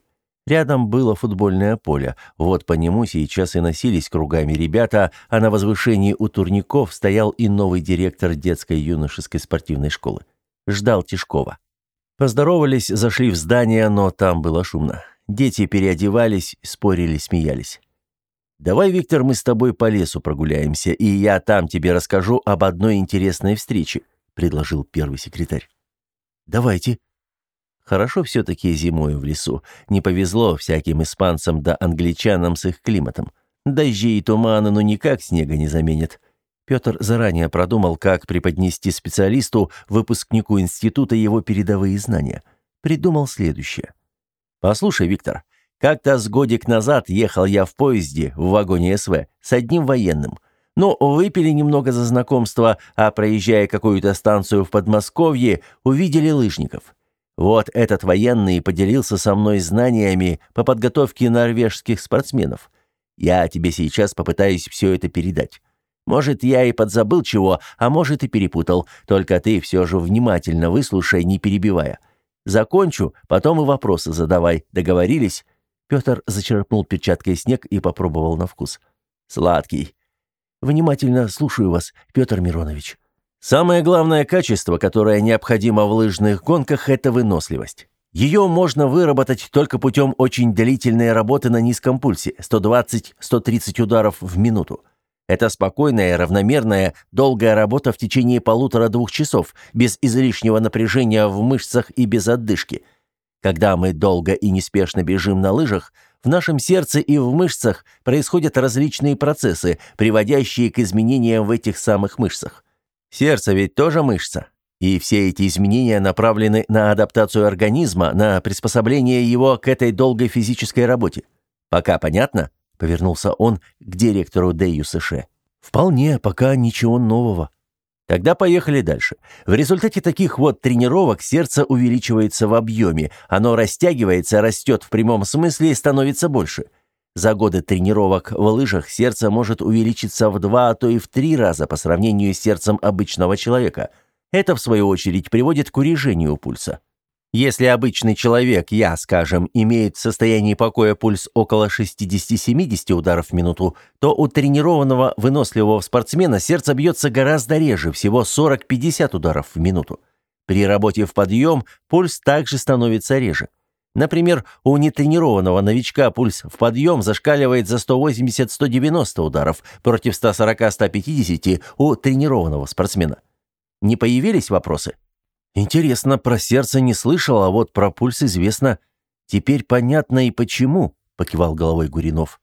Рядом было футбольное поле. Вот по нему сейчас и носились кругами ребята, а на возвышении у турников стоял и новый директор детской юношеской спортивной школы. Ждал Тишкова. Поздоровались, зашли в здание, но там было шумно. Дети переодевались, спорили, смеялись. «Давай, Виктор, мы с тобой по лесу прогуляемся, и я там тебе расскажу об одной интересной встрече», — предложил первый секретарь. «Давайте». Хорошо все-таки зимой в лесу. Не повезло всяким испанцам да англичанам с их климатом. Дожди и туманы ну никак снега не заменят. Петр заранее продумал, как преподнести специалисту, выпускнику института, его передовые знания. Придумал следующее. «Послушай, Виктор, как-то с годик назад ехал я в поезде в вагоне СВ с одним военным. Ну, выпили немного за знакомство, а проезжая какую-то станцию в Подмосковье, увидели лыжников. Вот этот военный поделился со мной знаниями по подготовке норвежских спортсменов. Я тебе сейчас попытаюсь все это передать. Может, я и подзабыл чего, а может и перепутал, только ты все же внимательно выслушай, не перебивая. Закончу, потом и вопросы задавай. Договорились?» Петр зачерпнул перчаткой снег и попробовал на вкус. «Сладкий». «Внимательно слушаю вас, Петр Миронович». Самое главное качество, которое необходимо в лыжных гонках, это выносливость. Ее можно выработать только путем очень длительной работы на низком пульсе, сто двадцать - сто тридцать ударов в минуту. Это спокойная, равномерная, долгая работа в течение полутора-двух часов, без излишнего напряжения в мышцах и без отдышки. Когда мы долго и неспешно бежим на лыжах, в нашем сердце и в мышцах происходят различные процессы, приводящие к изменениям в этих самых мышцах. Сердце ведь тоже мышца. И все эти изменения направлены на адаптацию организма, на приспособление его к этой долгой физической работе. Пока понятно?» — повернулся он к директору ДЮСШ. «Вполне, пока ничего нового». «Тогда поехали дальше. В результате таких вот тренировок сердце увеличивается в объеме, оно растягивается, растет в прямом смысле и становится больше. За годы тренировок в лыжах сердце может увеличиться в два, а то и в три раза по сравнению с сердцем обычного человека. Это, в свою очередь, приводит к урежению пульса. Если обычный человек, я, скажем, имеет в состоянии покоя пульс около шестьдесят-семьдесят ударов в минуту, то у тренированного выносливого спортсмена сердце бьется гораздо реже, всего сорок-пятьдесят ударов в минуту. При работе в подъем пульс также становится реже. Например, у нетренированного новичка пульс в подъем зашкаливает за сто восемьдесят - сто девяносто ударов против сто сорок - сто пятьдесят у тренированного спортсмена. Не появились вопросы? «Интересно, про сердце не слышал, а вот про пульс известно. Теперь понятно и почему», — покивал головой Гуринов.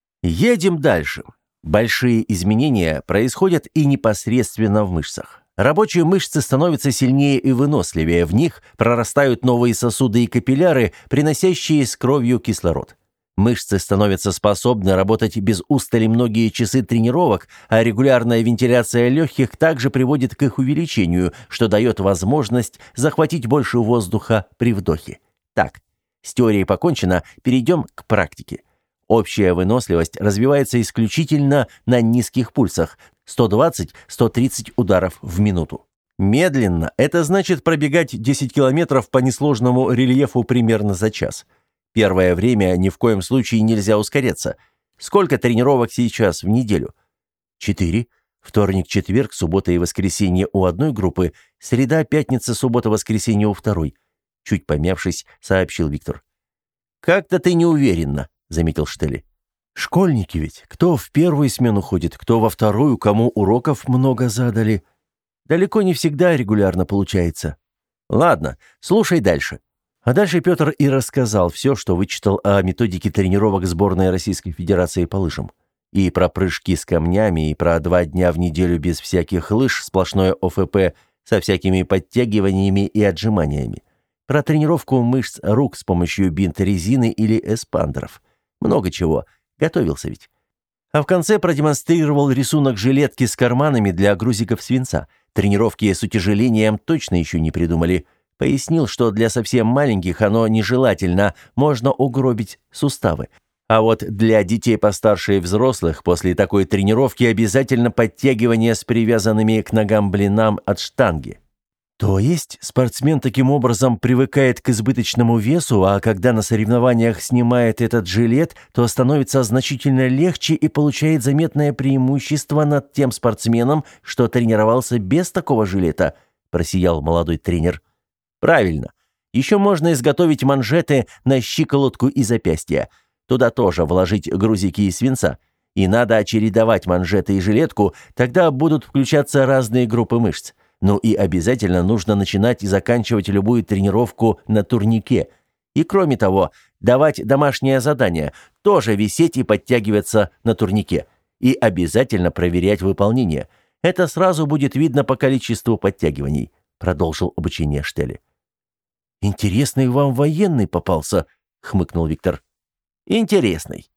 «Едем дальше. Большие изменения происходят и непосредственно в мышцах. Рабочие мышцы становятся сильнее и выносливее, в них прорастают новые сосуды и капилляры, приносящие с кровью кислород. Мышцы становятся способны работать без устали многие часы тренировок, а регулярная вентиляция легких также приводит к их увеличению, что дает возможность захватить больше воздуха при вдохе. Так, с теорией покончено, перейдем к практике. Общая выносливость развивается исключительно на низких пульсах – сто двадцать - сто тридцать ударов в минуту. Медленно – это значит пробегать десять километров по несложному рельефу примерно за час. Первое время ни в коем случае нельзя ускоряться. Сколько тренировок сейчас в неделю? Четыре. Вторник, четверг, суббота и воскресенье у одной группы, среда, пятница, суббота, воскресенье у второй. Чуть помявшись, сообщил Виктор. «Как-то ты неуверенно», — заметил Штелли. «Школьники ведь. Кто в первую смену ходит, кто во вторую, кому уроков много задали. Далеко не всегда регулярно получается. Ладно, слушай дальше». А дальше Петр и рассказал все, что вычитал о методике тренировок сборной Российской Федерации по лыжам. И про прыжки с камнями, и про два дня в неделю без всяких лыж, сплошное ОФП со всякими подтягиваниями и отжиманиями. Про тренировку мышц рук с помощью бинт-резины или эспандеров. Много чего. Готовился ведь. А в конце продемонстрировал рисунок жилетки с карманами для грузиков свинца. Тренировки с утяжелением точно еще не придумали. Пояснил, что для совсем маленьких оно нежелательно, можно угробить суставы. А вот для детей постарше и взрослых после такой тренировки обязательно подтягивание с привязанными к ногам блинам от штанги. То есть спортсмен таким образом привыкает к избыточному весу, а когда на соревнованиях снимает этот жилет, то становится значительно легче и получает заметное преимущество над тем спортсменом, что тренировался без такого жилета, просиял молодой тренер. Правильно. Еще можно изготовить манжеты на щиколотку и запястья. Туда тоже вложить грузики из свинца. И надо чередовать манжеты и жилетку, тогда будут включаться разные группы мышц. Ну и обязательно нужно начинать и заканчивать любую тренировку на турнике. И кроме того, давать домашнее задание, тоже висеть и подтягиваться на турнике. И обязательно проверять выполнение. Это сразу будет видно по количеству подтягиваний, продолжил обучение Штелли. «Интересный вам военный попался», — хмыкнул Виктор. «Интересный».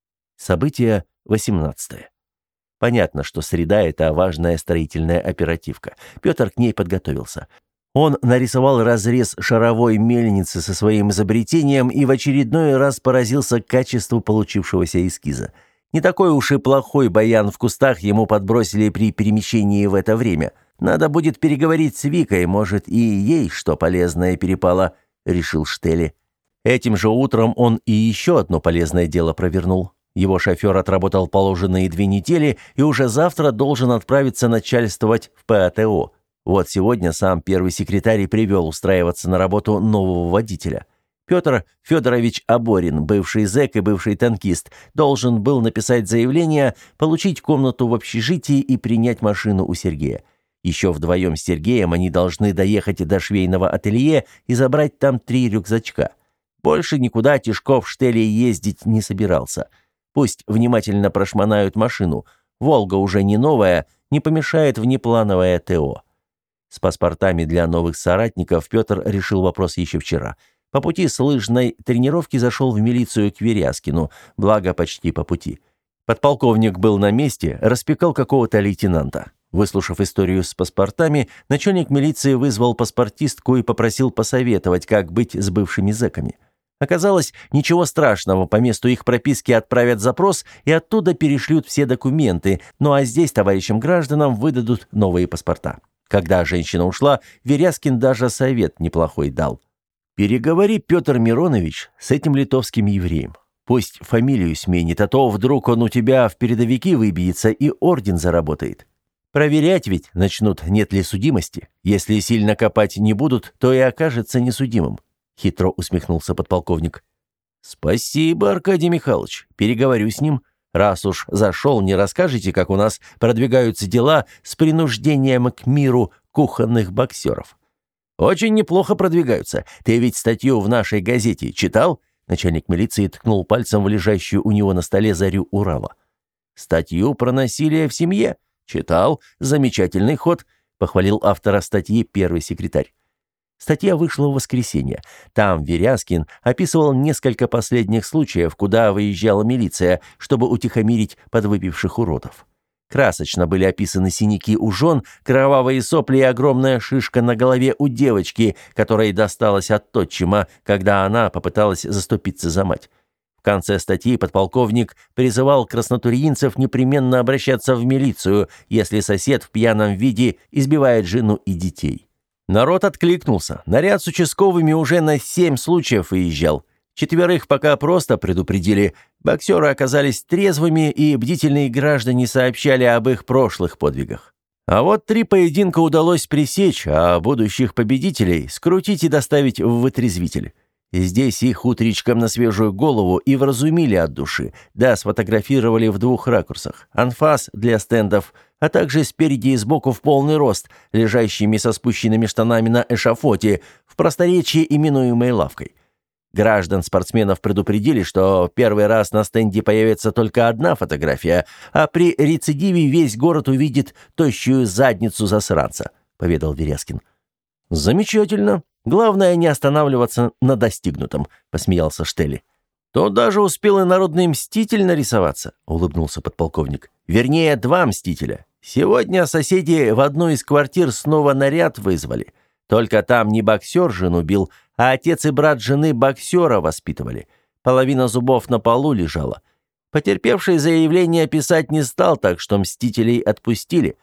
Событие восемнадцатое. Понятно, что среда – это важная строительная оперативка. Петр к ней подготовился. Он нарисовал разрез шаровой мельницы со своим изобретением и в очередной раз поразился качеству получившегося эскиза. Не такой уж и плохой баян в кустах ему подбросили при перемещении в это время. Надо будет переговорить с Викой, может, и ей что полезное перепало, решил Штелли. Этим же утром он и еще одно полезное дело провернул. Его шофер отработал положенные две недели и уже завтра должен отправиться начальствовать в ПАТО. Вот сегодня сам первый секретарь и привел устраиваться на работу нового водителя. Петр Федорович Аборин, бывший зэк и бывший танкист, должен был написать заявление, получить комнату в общежитии и принять машину у Сергея. Еще вдвоем с Сергеем они должны доехать до швейного ателье и забрать там три рюкзачка. Больше никуда Тишков Штелли ездить не собирался. Пусть внимательно прошмонают машину. «Волга» уже не новая, не помешает внеплановое ТО. С паспортами для новых соратников Петр решил вопрос еще вчера. По пути с лыжной тренировки зашел в милицию к Веряскину, благо почти по пути. Подполковник был на месте, распекал какого-то лейтенанта. Выслушав историю с паспортами, начальник милиции вызвал паспортистку и попросил посоветовать, как быть с бывшими зэками. Оказалось, ничего страшного, по месту их прописки отправят запрос и оттуда перешлют все документы, ну а здесь товарищам гражданам выдадут новые паспорта. Когда женщина ушла, Веряскин даже совет неплохой дал. «Переговори, Петр Миронович, с этим литовским евреем. Пусть фамилию сменит, а то вдруг он у тебя в передовики выбьется и орден заработает. Проверять ведь начнут, нет ли судимости. Если сильно копать не будут, то и окажется несудимым», — хитро усмехнулся подполковник. «Спасибо, Аркадий Михайлович. Переговорю с ним. Раз уж зашел, не расскажете, как у нас продвигаются дела с принуждением к миру кухонных боксеров?» «Очень неплохо продвигаются. Ты ведь статью в нашей газете читал?» Начальник милиции ткнул пальцем в лежащую у него на столе зарю Урала. «Статью про насилие в семье? Читал. Замечательный ход», — похвалил автора статьи первый секретарь. Статья вышла в воскресенье. Там Веряскин описывал несколько последних случаев, куда выезжала милиция, чтобы утихомирить подвыпивших уродов. Красочно были описаны синяки у жен, кровавые сопли и огромная шишка на голове у девочки, которой досталась от отчима, когда она попыталась заступиться за мать. В конце статьи подполковник призывал краснотурьинцев непременно обращаться в милицию, если сосед в пьяном виде избивает жену и детей. Народ откликнулся. Наряд с участковыми уже на семь случаев выезжал. Четверых пока просто предупредили. Боксеры оказались трезвыми, и бдительные граждане сообщали об их прошлых подвигах. А вот три поединка удалось пресечь, а будущих победителей скрутить и доставить в вытрезвитель. Здесь их утречком на свежую голову и вразумили от души, да сфотографировали в двух ракурсах. Анфас для стендов, а также спереди и сбоку в полный рост, лежащими со спущенными штанами на эшафоте, в просторечии именуемой лавкой. Граждан-спортсменов предупредили, что первый раз на стенде появится только одна фотография, а при рецидиве весь город увидит тощую задницу засранца, поведал Веряскин. «Замечательно. Главное не останавливаться на достигнутом», — посмеялся Штелли. «То даже успел и народный мститель нарисоваться», — улыбнулся подполковник. «Вернее, два мстителя. Сегодня соседи в одну из квартир снова наряд вызвали. Только там не боксер жену бил, а отец и брат жены боксера воспитывали. Половина зубов на полу лежала. Потерпевший заявление писать не стал, так что мстителей отпустили.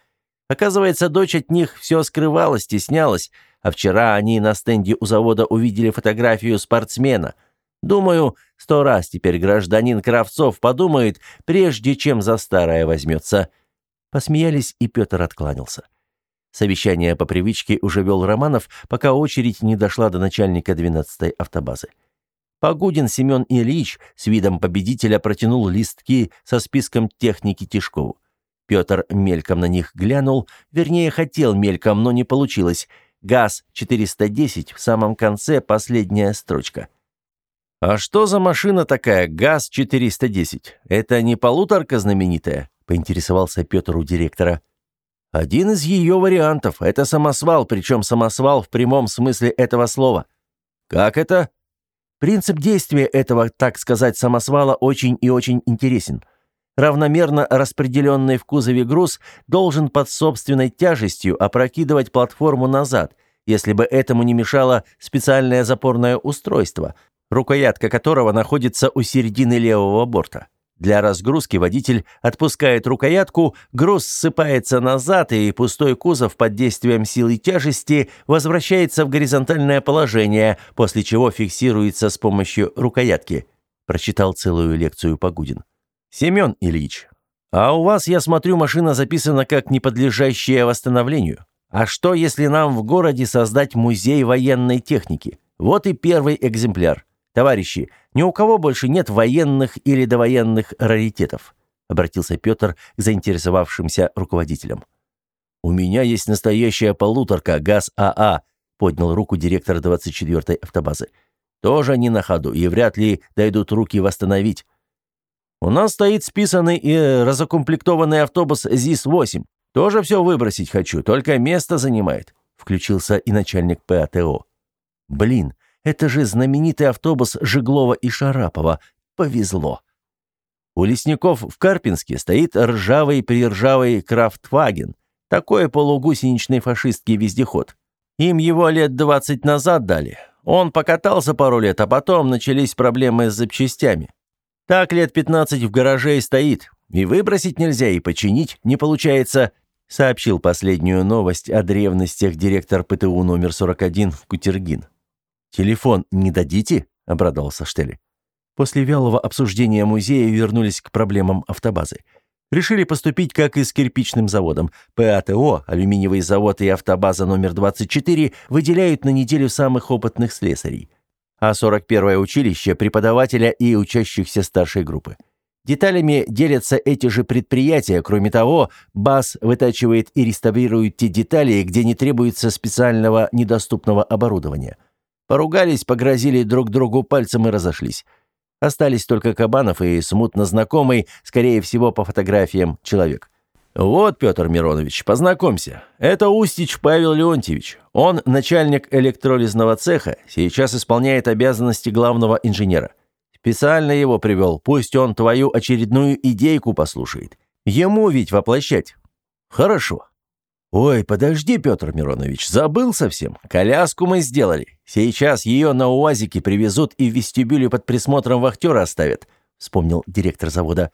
Оказывается, дочь от них все скрывала, стеснялась, а вчера они на стенде у завода увидели фотографию спортсмена. Думаю, сто раз теперь гражданин Кравцов подумает, прежде чем за старое возьмется». Посмеялись, и Петр откланялся. Совещание по привычке уже вел Романов, пока очередь не дошла до начальника двенадцатой автобазы. Погудин Семен Ильич с видом победителя протянул листки со списком техники Тишкову. Петр мельком на них глянул, вернее, хотел мельком, но не получилось. ГАЗ четыреста десять, в самом конце последняя строчка. «А что за машина такая, ГАЗ четыреста десять? Это не полуторка знаменитая?» — поинтересовался Петр у директора. «Один из ее вариантов. Это самосвал, причем самосвал в прямом смысле этого слова». «Как это?» «Принцип действия этого, так сказать, самосвала очень и очень интересен. Равномерно распределенный в кузове груз должен под собственной тяжестью опрокидывать платформу назад, если бы этому не мешало специальное запорное устройство, рукоятка которого находится у середины левого борта. Для разгрузки водитель отпускает рукоятку, груз ссыпается назад, и пустой кузов под действием силы тяжести возвращается в горизонтальное положение, после чего фиксируется с помощью рукоятки», – прочитал целую лекцию Погудин. «Семен Ильич, а у вас, я смотрю, машина записана как неподлежащая восстановлению. А что, если нам в городе создать музей военной техники? Вот и первый экземпляр. Товарищи, ни у кого больше нет военных или довоенных раритетов», — обратился Петр к заинтересовавшимся руководителям. «У меня есть настоящая полуторка ГАЗ-АА», — поднял руку директор двадцать четвёртой автобазы. «Тоже не на ходу, и вряд ли дойдут руки восстановить. У нас стоит списанный и разукомплектованный автобус ЗИС восемь. Тоже все выбросить хочу, только место занимает», — включился и начальник ПАТО. «Блин, это же знаменитый автобус Жеглова и Шарапова. Повезло». У лесников в Карпинске стоит ржавый-приржавый Крафтваген. Такой полугусеничный фашистский вездеход. Им его лет двадцать назад дали. Он покатался пару лет, а потом начались проблемы с запчастями. Так лет пятнадцать в гараже и стоит. И выбросить нельзя, и починить не получается, сообщил последнюю новость о древностях директор ПТУ номер сорок один Кутергин. «Телефон не дадите?» – обрадовался Штелли. После вялого обсуждения музея вернулись к проблемам автобазы. Решили поступить, как и с кирпичным заводом. ПАТО, алюминиевый завод и автобаза номер двадцать четыре выделяют на неделю самых опытных слесарей. А сорок первое училище – преподавателя и учащихся старшей группы. Деталями делятся эти же предприятия. Кроме того, БАС вытачивает и реставрирует те детали, где не требуется специального недоступного оборудования. Поругались, погрозили друг другу пальцем и разошлись. Остались только Кабанов и смутно знакомый, скорее всего, по фотографиям, человек. «Вот, Петр Миронович, познакомься. Это Устич Павел Леонтьевич. Он начальник электролизного цеха, сейчас исполняет обязанности главного инженера. Специально его привел, пусть он твою очередную идейку послушает. Ему ведь воплощать». «Хорошо». «Ой, подожди, Петр Миронович, забыл совсем. Коляску мы сделали. Сейчас ее на УАЗике привезут и в вестибюле под присмотром вахтера оставят», — вспомнил директор завода.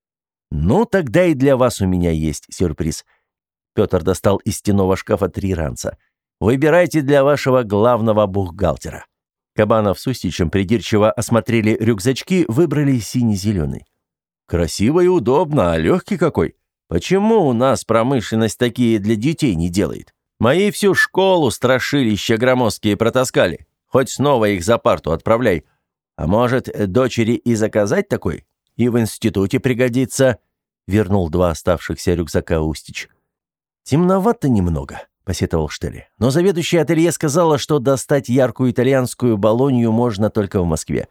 «Ну, тогда и для вас у меня есть сюрприз». Петр достал из стенного шкафа три ранца. «Выбирайте для вашего главного бухгалтера». Кабанов с Устичем придирчиво осмотрели рюкзачки, выбрали сине-зеленый. «Красиво и удобно, а легкий какой. Почему у нас промышленность такие для детей не делает? Мои всю школу страшилища громоздкие протаскали. Хоть снова их за парту отправляй. А может, дочери и заказать такой? И в институте пригодится», — вернул два оставшихся рюкзака Устич. «Темновато немного», — посетовал Штелли. «Но заведующая ателье сказала, что достать яркую итальянскую болонью можно только в Москве».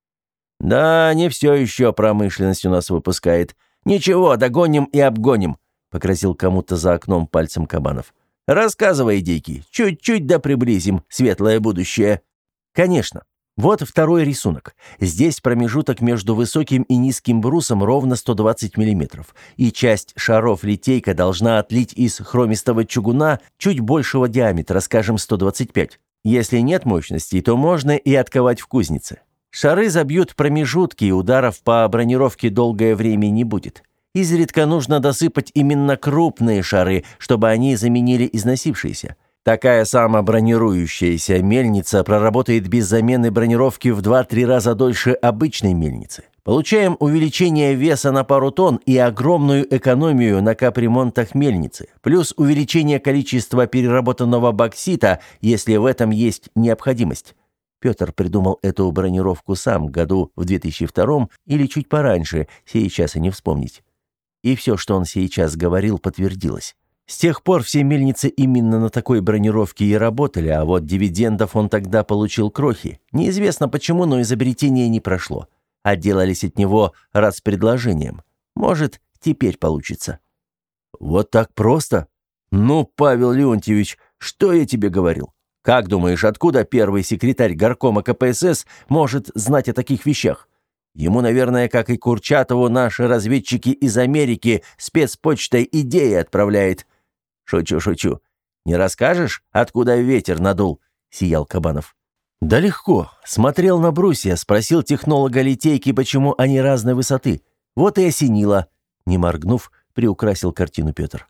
«Да, не все еще промышленность у нас выпускает. Ничего, догоним и обгоним», — погрозил кому-то за окном пальцем Кабанов. «Рассказывай, идейки, чуть-чуть да приблизим светлое будущее». «Конечно. Вот второй рисунок. Здесь промежуток между высоким и низким брусом ровно сто двадцать миллиметров, и часть шаров литейка должна отлить из хромистого чугуна чуть большего диаметра, скажем, сто двадцать пять. Если нет мощности, то можно и отковать в кузнице. Шары забьют промежутки, и ударов по бронировке долгое время не будет. Изредка нужно досыпать именно крупные шары, чтобы они заменили износившиеся. Такая самобронирующаяся мельница проработает без замены бронировки в два-три раза дольше обычной мельницы. Получаем увеличение веса на пару тонн и огромную экономию на капремонтах мельницы, плюс увеличение количества переработанного боксита, если в этом есть необходимость. Петр придумал эту бронировку сам году в две тысячи втором или чуть пораньше, сейчас и не вспомнить. И все, что он сейчас говорил, подтвердилось. С тех пор все мельницы именно на такой бронировке и работали, а вот дивидендов он тогда получил крохи. Неизвестно почему, но изобретение не прошло. Отделались от него распредложением. Может, теперь получится. Вот так просто? Ну, Павел Леонтьевич, что я тебе говорил? Как думаешь, откуда первый секретарь горкома ка пэ эс эс может знать о таких вещах? Ему, наверное, как и Курчатову, наши разведчики из Америки спецпочтой идеи отправляет. Шучу, шучу. Не расскажешь, откуда ветер надул? Сиял Кабанов. Да легко. Смотрел на брусья, спросил технолога литейки, почему они разной высоты. Вот и осенило. Не моргнув, приукрасил картину Петр.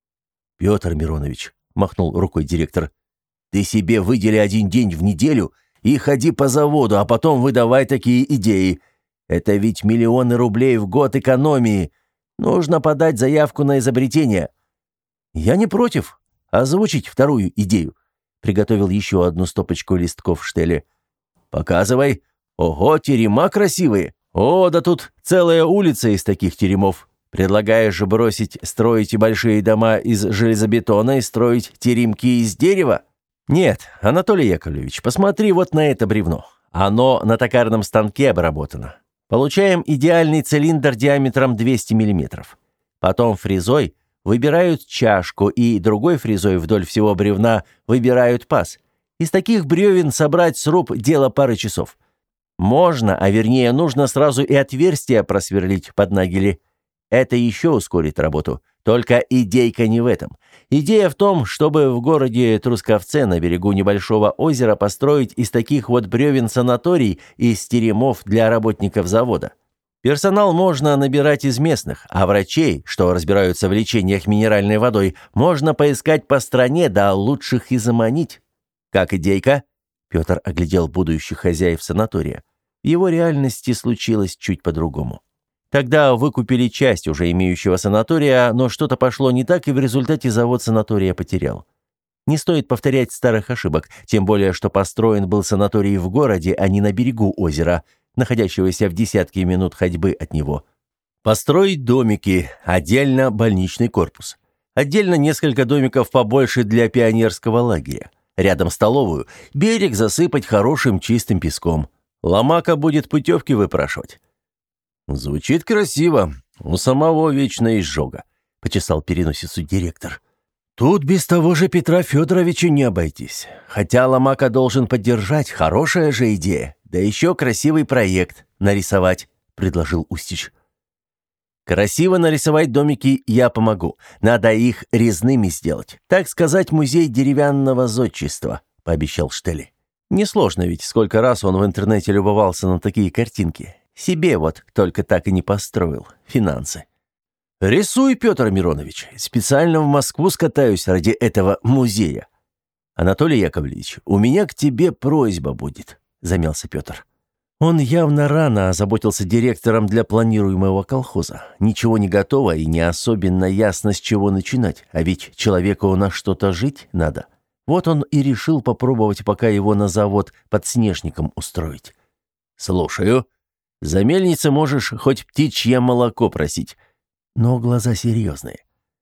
Петр Миронович, махнул рукой директор, ты себе выдели один день в неделю и ходи по заводу, а потом выдавай такие идеи. Это ведь миллионы рублей в год экономии. Нужно подать заявку на изобретение. Я не против. Озвучить вторую идею. Приготовил еще одну стопочку листков в штеле. Показывай. Ого, терема красивые. О, да тут целая улица из таких теремов. Предлагаешь бросить строить большие дома из железобетона и строить теремки из дерева? Нет, Анатолий Яковлевич, посмотри вот на это бревно. Оно на токарном станке обработано. Получаем идеальный цилиндр диаметром двести миллиметров. Потом фрезой выбирают чашку и другой фрезой вдоль всего бревна выбирают паз. Из таких бревен собрать сруб – дело пары часов. Можно, а вернее нужно сразу и отверстия просверлить под нагели. Это еще ускорит работу. Только идейка не в этом. Идея в том, чтобы в городе Трусковце на берегу небольшого озера построить из таких вот бревен санаторий из теремов для работников завода. Персонал можно набирать из местных, а врачей, что разбираются в лечениях минеральной водой, можно поискать по стране, да лучших и заманить. Как идейка? Петр оглядел будущих хозяев санатория. В его реальности случилось чуть по-другому. Тогда выкупили часть уже имеющего санатория, но что-то пошло не так, и в результате завод санатория потерял. Не стоит повторять старых ошибок, тем более, что построен был санаторий в городе, а не на берегу озера, находящегося в десятке минут ходьбы от него. Построить домики, отдельно больничный корпус. Отдельно несколько домиков побольше для пионерского лагеря. Рядом столовую, берег засыпать хорошим чистым песком. Ломака будет путевки выпрашивать. «Звучит красиво. У самого вечно изжога», — почесал переносицу директор. «Тут без того же Петра Федоровича не обойтись. Хотя Ломака должен поддержать, хорошая же идея. Да еще красивый проект нарисовать», — предложил Устич. «Красиво нарисовать домики я помогу. Надо их резными сделать. Так сказать, музей деревянного зодчества», — пообещал Штели. «Несложно ведь, сколько раз он в интернете любовался на такие картинки. Себе вот только так и не построил. Финансы. Рисуй, Петр Миронович. Специально в Москву скатаюсь ради этого музея. Анатолий Яковлевич, у меня к тебе просьба будет, замялся Петр. Он явно рано озаботился директором для планируемого колхоза. Ничего не готово и не особенно ясно, с чего начинать. А ведь человеку на что-то жить надо. Вот он и решил попробовать пока его на завод подснежником устроить. Слушаю. За мельницы можешь хоть птичье молоко просить. Но глаза серьезные.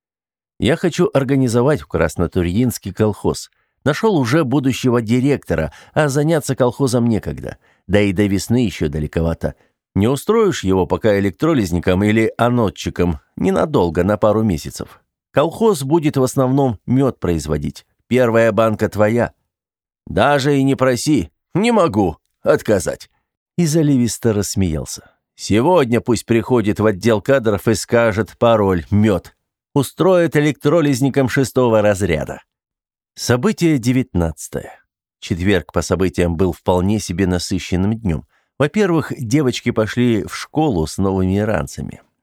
Я хочу организовать в Краснотурьинский колхоз. Нашел уже будущего директора, а заняться колхозом некогда. Да и до весны еще далековато. Не устроишь его пока электролизником или анодчиком, ненадолго, на пару месяцев. Колхоз будет в основном мед производить. Первая банка твоя. Даже и не проси. Не могу отказать. И заливисто рассмеялся. Сегодня пусть приходит в отдел кадров и скажет пароль «Мед». Устроит электролизником шестого разряда. Событие девятнадцатое. Четверг по событиям был вполне себе насыщенным днем. Во-первых, девочки пошли в школу с новыми ранцами.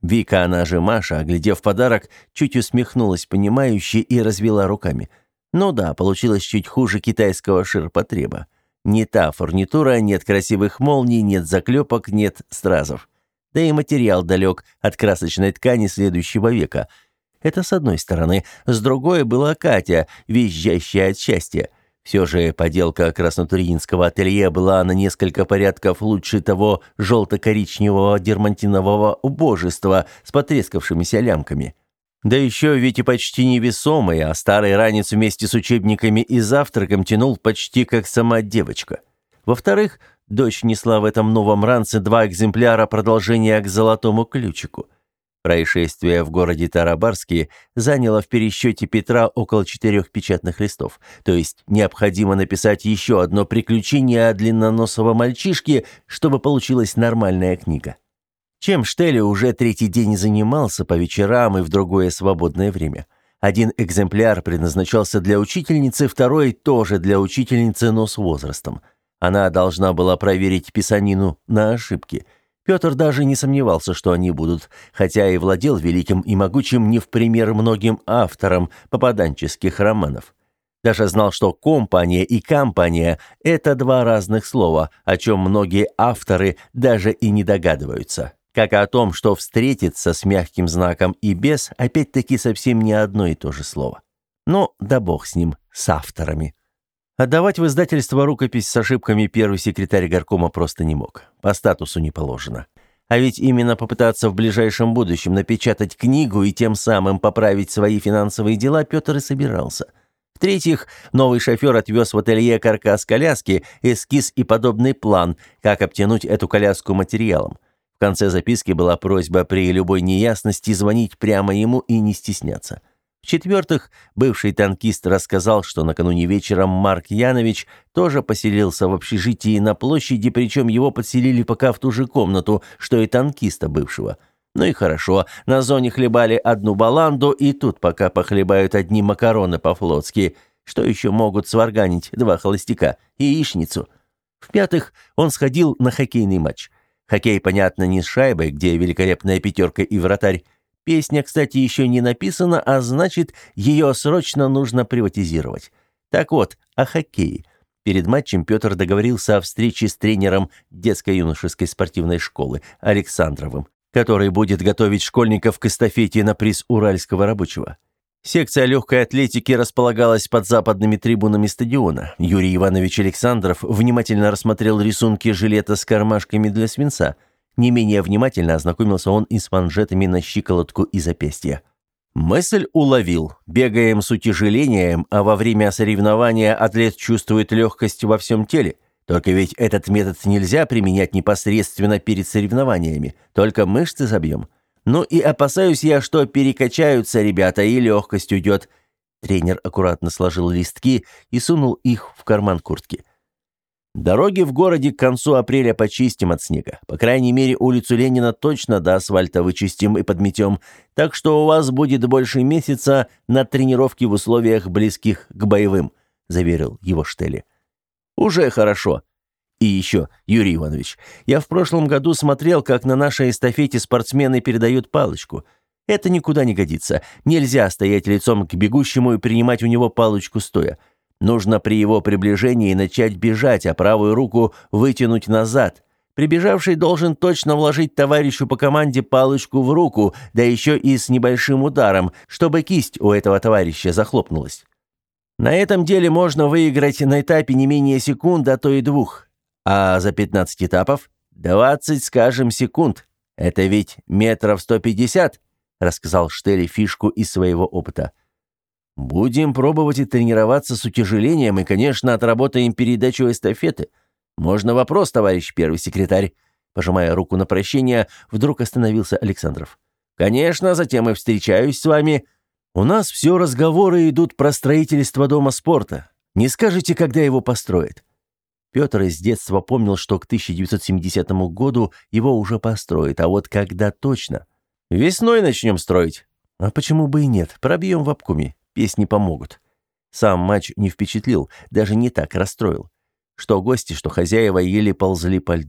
Вика, она же Маша, оглядев подарок, чуть усмехнулась понимающе и развела руками. Ну да, получилось чуть хуже китайского ширпотреба. Не та фурнитура, нет красивых молний, нет заклепок, нет стразов. Да и материал далек от красочной ткани следующего века. Это с одной стороны. С другой была Катя, визжащая от счастья. Все же поделка краснотуринского ателье была на несколько порядков лучше того желто-коричневого дермантинового убожества с потрескавшимися лямками. Да еще ведь и почти невесомый, а старый ранец вместе с учебниками и завтраком тянул почти как сама девочка. Во-вторых, дочь несла в этом новом ранце два экземпляра продолжения к золотому ключику. Происшествие в городе Тарабарске заняло в пересчете Петра около четырех печатных листов. То есть необходимо написать еще одно приключение о длинноносого мальчишке, чтобы получилась нормальная книга. Чем Штелли уже третий день занимался по вечерам и в другое свободное время. Один экземпляр предназначался для учительницы, второй тоже для учительницы, но с возрастом. Она должна была проверить писанину на ошибки. Петр даже не сомневался, что они будут, хотя и владел великим и могучим не в пример многим авторам попаданческих романов. Даже знал, что «компания» и «кампания» — это два разных слова, о чем многие авторы даже и не догадываются. Как и о том, что «встретиться» с мягким знаком и без — опять-таки совсем не одно и то же слово. Но да бог с ним, с авторами. Отдавать в издательство рукопись с ошибками первый секретарь горкома просто не мог. По статусу не положено. А ведь именно попытаться в ближайшем будущем напечатать книгу и тем самым поправить свои финансовые дела Петр и собирался. В-третьих, новый шофер отвез в ателье каркас коляски, эскиз и подобный план, как обтянуть эту коляску материалом. В конце записки была просьба при любой неясности звонить прямо ему и не стесняться. В-четвертых, бывший танкист рассказал, что накануне вечером Марк Янович тоже поселился в общежитии на площади, причем его подселили пока в ту же комнату, что и танкиста бывшего. Ну и хорошо, на зоне хлебали одну баланду, и тут пока похлебают одни макароны по-флотски. Что еще могут сварганить два холостяка? Яичницу. В-пятых, он сходил на хоккейный матч. Хоккей, понятно, не с шайбой, где великолепная пятерка и вратарь. Песня, кстати, еще не написана, а значит, ее срочно нужно приватизировать. Так вот, о хоккее. Перед матчем Петр договорился о встрече с тренером детско-юношеской спортивной школы Александровым, который будет готовить школьников к эстафете на приз Уральского рабочего. Секция легкой атлетики располагалась под западными трибунами стадиона. Юрий Иванович Александров внимательно рассмотрел рисунки жилета с кармашками для свинца. Не менее внимательно ознакомился он и с манжетами на щиколотку и запястье. Мысль уловил. Бегаем с утяжелением, а во время соревнования атлет чувствует легкость во всем теле. Только ведь этот метод нельзя применять непосредственно перед соревнованиями. Только мышцы забьем. Ну и опасаюсь я, что перекачаются ребята, и легкость уйдет. Тренер аккуратно сложил листки и сунул их в карман куртки. Дороги в городе к концу апреля почистим от снега. По крайней мере, улицу Ленина точно до асфальта вычистим и подметем. Так что у вас будет больше месяца на тренировки в условиях близких к боевым», — заверил его Штелли. «Уже хорошо. И еще, Юрий Иванович, я в прошлом году смотрел, как на нашей эстафете спортсмены передают палочку. Это никуда не годится. Нельзя стоять лицом к бегущему и принимать у него палочку стоя. Нужно при его приближении начать бежать, а правую руку вытянуть назад. Прибежавший должен точно вложить товарищу по команде палочку в руку, да еще и с небольшим ударом, чтобы кисть у этого товарища захлопнулась. На этом деле можно выиграть на этапе не менее секунд, а то и двух. А за пятнадцать этапов – двадцать, скажем, секунд. Это ведь метров сто пятьдесят, рассказал Штелли фишку из своего опыта. «Будем пробовать и тренироваться с утяжелением, и, конечно, отработаем передачу эстафеты. Можно вопрос, товарищ первый секретарь?» Пожимая руку на прощение, вдруг остановился Александров. «Конечно, затем и встречаюсь с вами. У нас все разговоры идут про строительство дома спорта. Не скажете, когда его построят?» Петр из детства помнил, что к тысяча девятьсот семидесятому году его уже построят, а вот когда точно? «Весной начнем строить». «А почему бы и нет? Пробьем в обкоме. Песни помогут». Сам матч не впечатлил, даже не так расстроил. Что гости, что хозяева еле ползли по льду.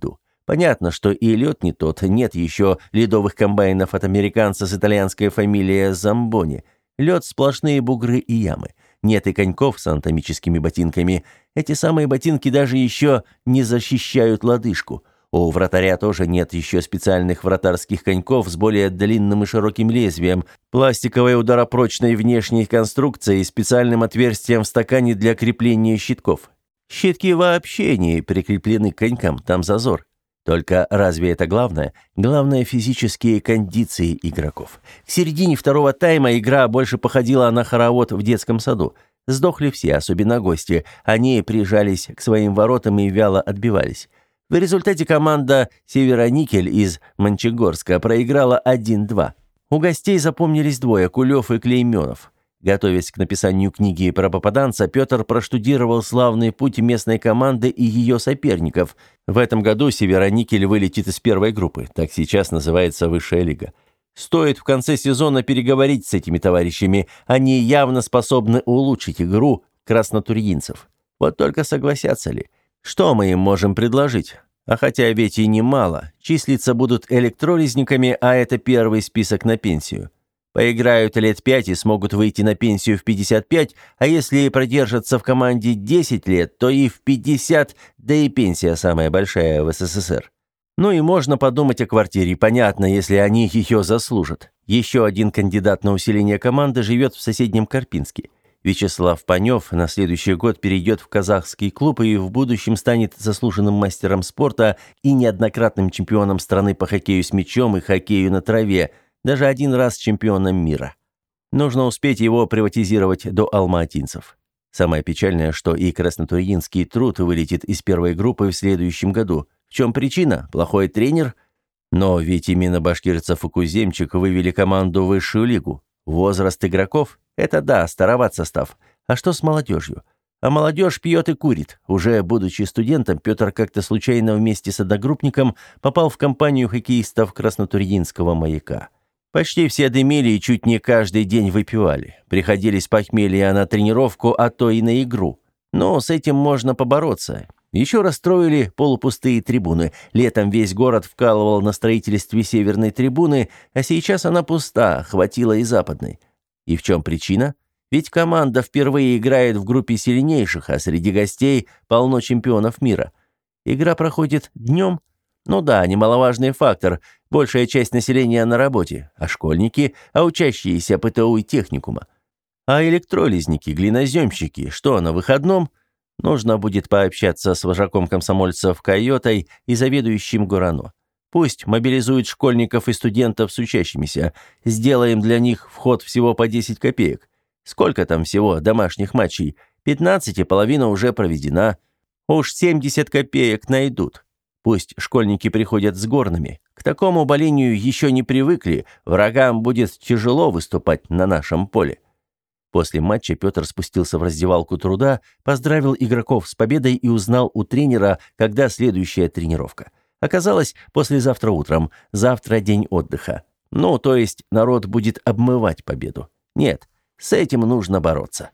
Понятно, что и лед не тот, нет еще ледовых комбайнов от американца с итальянской фамилией Замбони. Лед, сплошные бугры и ямы. Нет и коньков с анатомическими ботинками. Эти самые ботинки даже еще не защищают лодыжку. У вратаря тоже нет еще специальных вратарских коньков с более длинным и широким лезвием, пластиковой ударопрочной внешней конструкцией и специальным отверстием в стакане для крепления щитков. Щитки вообще не прикреплены к конькам, там зазор. Только разве это главное? Главное — физические кондиции игроков. К середине второго тайма игра больше походила на хоровод в детском саду. Сдохли все, особенно гости. Они прижались к своим воротам и вяло отбивались. В результате команда «Североникель» из Мончегорска проиграла один-два. У гостей запомнились двое — Кулев и Клейменов. Готовясь к написанию книги про попаданца, Петр проштудировал славный путь местной команды и ее соперников. В этом году «Североникель» вылетит из первой группы, так сейчас называется высшая лига. Стоит в конце сезона переговорить с этими товарищами, они явно способны улучшить игру краснотурьинцев. Вот только согласятся ли? Что мы им можем предложить? А хотя ведь и немало. Числиться будут электролизниками, а это первый список на пенсию. Поиграют лет пять и смогут выйти на пенсию в пятьдесят пять, а если продержатся в команде десять лет, то и в пятьдесят, да и пенсия самая большая в СССР. Ну и можно подумать о квартире, понятно, если они ее заслужат. Еще один кандидат на усиление команды живет в соседнем Карпинске. Вячеслав Панев на следующий год перейдет в казахский клуб и в будущем станет заслуженным мастером спорта и неоднократным чемпионом страны по хоккею с мячом и хоккею на траве, даже один раз чемпионом мира. Нужно успеть его приватизировать до алматинцев. Самое печальное, что и краснотурьинский труд вылетит из первой группы в следующем году. В чем причина? Плохой тренер? Но ведь именно башкирцев и Куземчик вывели команду в высшую лигу. Возраст игроков? Это да, староват состав. А что с молодежью? А молодежь пьет и курит. Уже будучи студентом, Петр как-то случайно вместе с одногруппником попал в компанию хоккеистов краснотурьинского «Маяка». Почти все дымили и чуть не каждый день выпивали. Приходили с похмелья на тренировку, а то и на игру. Но с этим можно побороться. Еще расстроили полупустые трибуны. Летом весь город вкалывал на строительстве северной трибуны, а сейчас она пуста, хватило и западной. И в чем причина? Ведь команда впервые играет в группе сильнейших, а среди гостей полно чемпионов мира. Игра проходит днем? Ну да, немаловажный фактор. Большая часть населения на работе, а школьники, а учащиеся ПТУ и техникума. А электролизники, глиноземщики, что на выходном? Нужно будет пообщаться с вожаком комсомольцев Койотой и заведующим Гурано. Пусть мобилизуют школьников и студентов с учащимися. Сделаем для них вход всего по десять копеек. Сколько там всего домашних матчей? пятнадцать, и половина уже проведена. Уж семьдесят копеек найдут. Пусть школьники приходят с горными. К такому болению еще не привыкли. Врагам будет тяжело выступать на нашем поле. После матча Петр спустился в раздевалку труда, поздравил игроков с победой и узнал у тренера, когда следующая тренировка. Оказалось, послезавтра утром. Завтра день отдыха. Ну, то есть народ будет обмывать победу. Нет, с этим нужно бороться.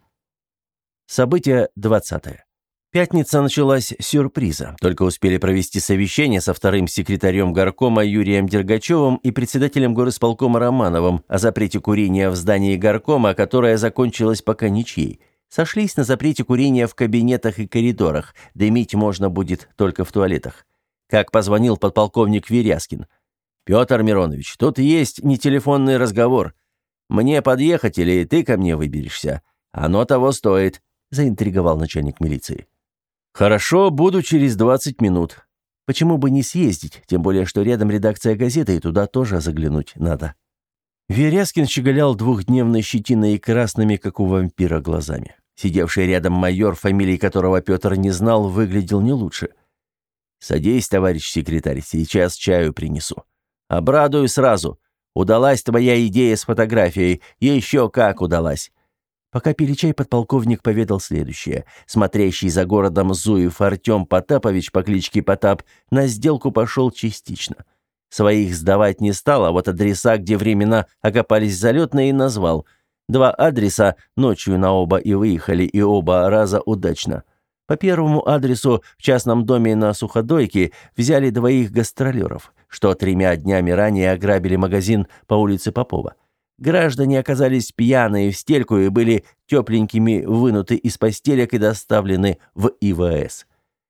Событие двадцатое. Пятница началась с сюрприза. Только успели провести совещание со вторым секретарем горкома Юрием Дергачевым и председателем горисполкома Романовым о запрете курения в здании горкома, которое закончилось пока ничьей. Сошлись на запрете курения в кабинетах и коридорах. Дымить можно будет только в туалетах. Как позвонил подполковник Веряскин. «Петр Миронович, тут есть не телефонный разговор. Мне подъехать или ты ко мне выберешься? Оно того стоит», — заинтриговал начальник милиции. «Хорошо, буду через двадцать минут. Почему бы не съездить, тем более, что рядом редакция газеты, и туда тоже заглянуть надо». Веряскин щеголял двухдневной щетиной и красными, как у вампира, глазами. Сидевший рядом майор, фамилии которого Петр не знал, выглядел не лучше. «Садись, товарищ секретарь, сейчас чаю принесу. Обрадую сразу. Удалась твоя идея с фотографией, еще как удалась». Пока пили чай, подполковник поведал следующее. Смотрящий за городом Зуев Артем Потапович по кличке Потап на сделку пошел частично. Своих сдавать не стал, а вот адреса, где временно окопались залетные, назвал. Два адреса, ночью на оба и выехали, и оба раза удачно. По первому адресу в частном доме на Суходойке взяли двоих гастролеров, что тремя днями ранее ограбили магазин по улице Попова. Граждане оказались пьяные в стельку и были тепленькими вынуты из постелек и доставлены в ИВС.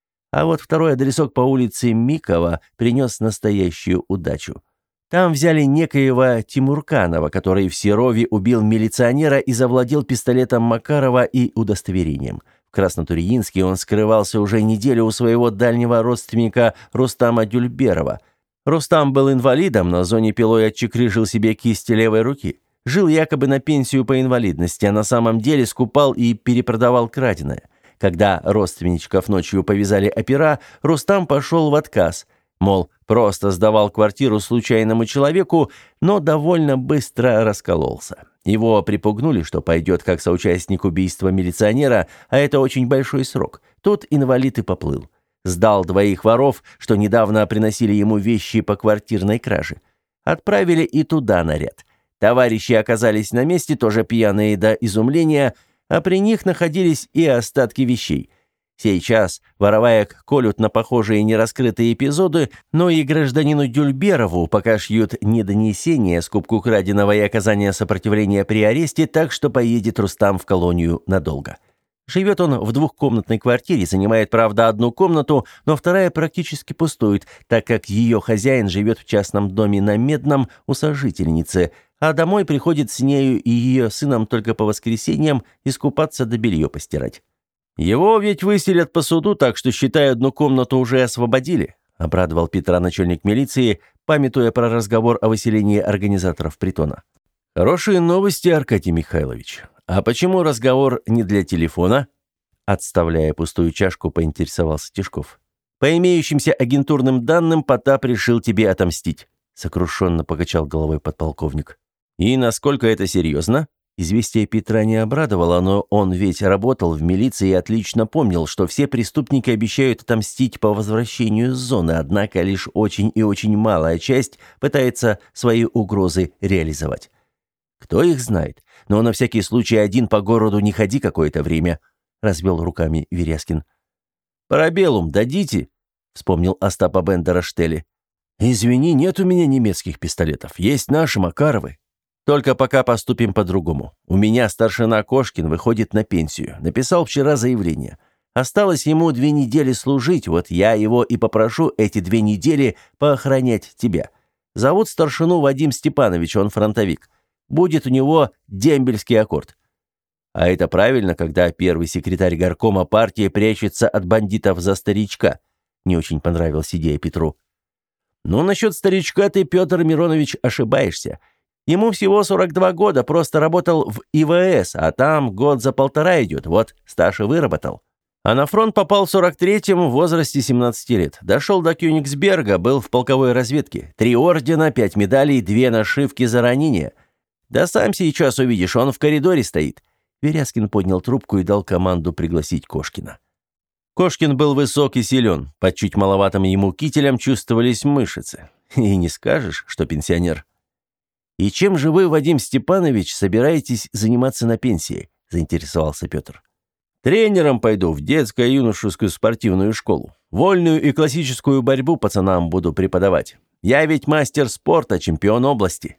А вот второй адресок по улице Микова принес настоящую удачу. Там взяли некоего Тимурканова, который в Серове убил милиционера и завладел пистолетом Макарова и удостоверением. В Краснотурьинске он скрывался уже неделю у своего дальнего родственника Рустама Дюльберова. Рустам был инвалидом, на зоне пилой отчекрыжил себе кисть левой руки. Жил якобы на пенсию по инвалидности, а на самом деле скупал и перепродавал краденое. Когда родственничков ночью повязали опера, Рустам пошел в отказ. Мол, просто сдавал квартиру случайному человеку, но довольно быстро раскололся. Его припугнули, что пойдет как соучастник убийства милиционера, а это очень большой срок. Тут инвалид и поплыл. Сдал двоих воров, что недавно приносили ему вещи по квартирной краже. Отправили и туда наряд. Товарищи оказались на месте, тоже пьяные до изумления, а при них находились и остатки вещей. Сейчас вороваек колют на похожие нераскрытые эпизоды, но и гражданину Дюльберову пока шьют не донесение, скупку краденого и оказание сопротивления при аресте, так что поедет Рустам в колонию надолго. Живет он в двухкомнатной квартире, занимает, правда, одну комнату, но вторая практически пустует, так как ее хозяин живет в частном доме на Медном у сожительницы, а домой приходит с нею и ее сыном только по воскресеньям искупаться да белье постирать. «Его ведь выселят по суду, так что, считай, одну комнату уже освободили», обрадовал Петра начальник милиции, памятуя про разговор о выселении организаторов притона. «Хорошие новости, Аркадий Михайлович. А почему разговор не для телефона?» Отставляя пустую чашку, поинтересовался Тишков. «По имеющимся агентурным данным, Потап решил тебе отомстить», сокрушенно покачал головой подполковник. «И насколько это серьезно?» Известие Петра не обрадовало, но он ведь работал в милиции и отлично помнил, что все преступники обещают отомстить по возвращению с зоны, однако лишь очень и очень малая часть пытается свои угрозы реализовать. «Кто их знает? Но на всякий случай один по городу не ходи какое-то время», — развел руками Веряскин. «Парабеллум дадите?» — вспомнил Остапа Бендера Штели. «Извини, нет у меня немецких пистолетов. Есть наши Макаровы. Только пока поступим по-другому. У меня старшина Кошкин выходит на пенсию. Написал вчера заявление. Осталось ему две недели служить, вот я его и попрошу эти две недели поохранять тебя. Зовут старшину Вадим Степанович, он фронтовик. Будет у него дембельский аккорд. А это правильно, когда первый секретарь горкома партии прячется от бандитов за старичка. Не очень понравилась идея Петру. Ну, насчет старичка ты, Петр Миронович, ошибаешься. Ему всего сорок два года, просто работал в ИВС, а там год за полтора идет, вот стаж и выработал. А на фронт попал в сорок третьем в возрасте семнадцати лет. Дошел до Кёнигсберга, был в полковой разведке. Три ордена, пять медалей, две нашивки за ранения. Да сам сейчас увидишь, он в коридоре стоит». Веряскин поднял трубку и дал команду пригласить Кошкина. Кошкин был высок и силен, под чуть маловатым ему кителем чувствовались мышцы. И не скажешь, что пенсионер. «И чем же вы, Вадим Степанович, собираетесь заниматься на пенсии?» – заинтересовался Петр. «Тренером пойду в детско-юношескую спортивную школу. Вольную и классическую борьбу пацанам буду преподавать. Я ведь мастер спорта, чемпион области».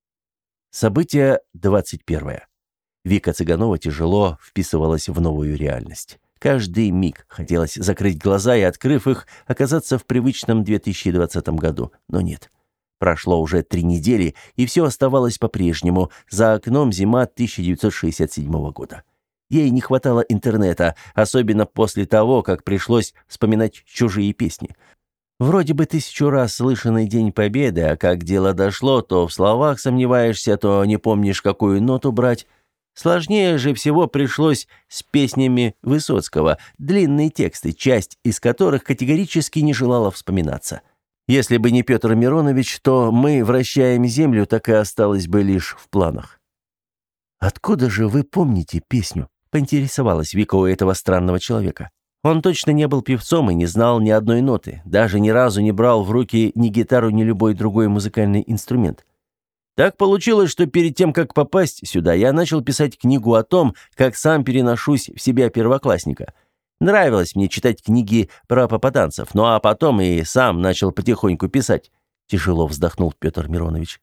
Событие двадцать первое. Вика Цыганова тяжело вписывалась в новую реальность. Каждый миг хотелось закрыть глаза и, открыв их, оказаться в привычном две тысячи двадцатом году, но нет. Прошло уже три недели, и все оставалось по-прежнему. За окном зима тысяча девятьсот шестьдесят седьмого года. Ей не хватало интернета, особенно после того, как пришлось вспоминать чужие песни. Вроде бы тысячу раз слышанный День Победы, а как дело дошло, то в словах сомневаешься, то не помнишь, какую ноту брать. Сложнее же всего пришлось с песнями Высоцкого, длинные тексты, часть из которых категорически не желала вспоминаться. Если бы не Петр Миронович, то «Мы вращаем землю» так и осталось бы лишь в планах. «Откуда же вы помните песню?» — поинтересовалась Вика у этого странного человека. Он точно не был певцом и не знал ни одной ноты, даже ни разу не брал в руки ни гитару, ни любой другой музыкальный инструмент. Так получилось, что перед тем, как попасть сюда, я начал писать книгу о том, как сам переношусь в себя первоклассника. Нравилось мне читать книги про попаданцев, ну а потом и сам начал потихоньку писать. Тяжело вздохнул Петр Миронович.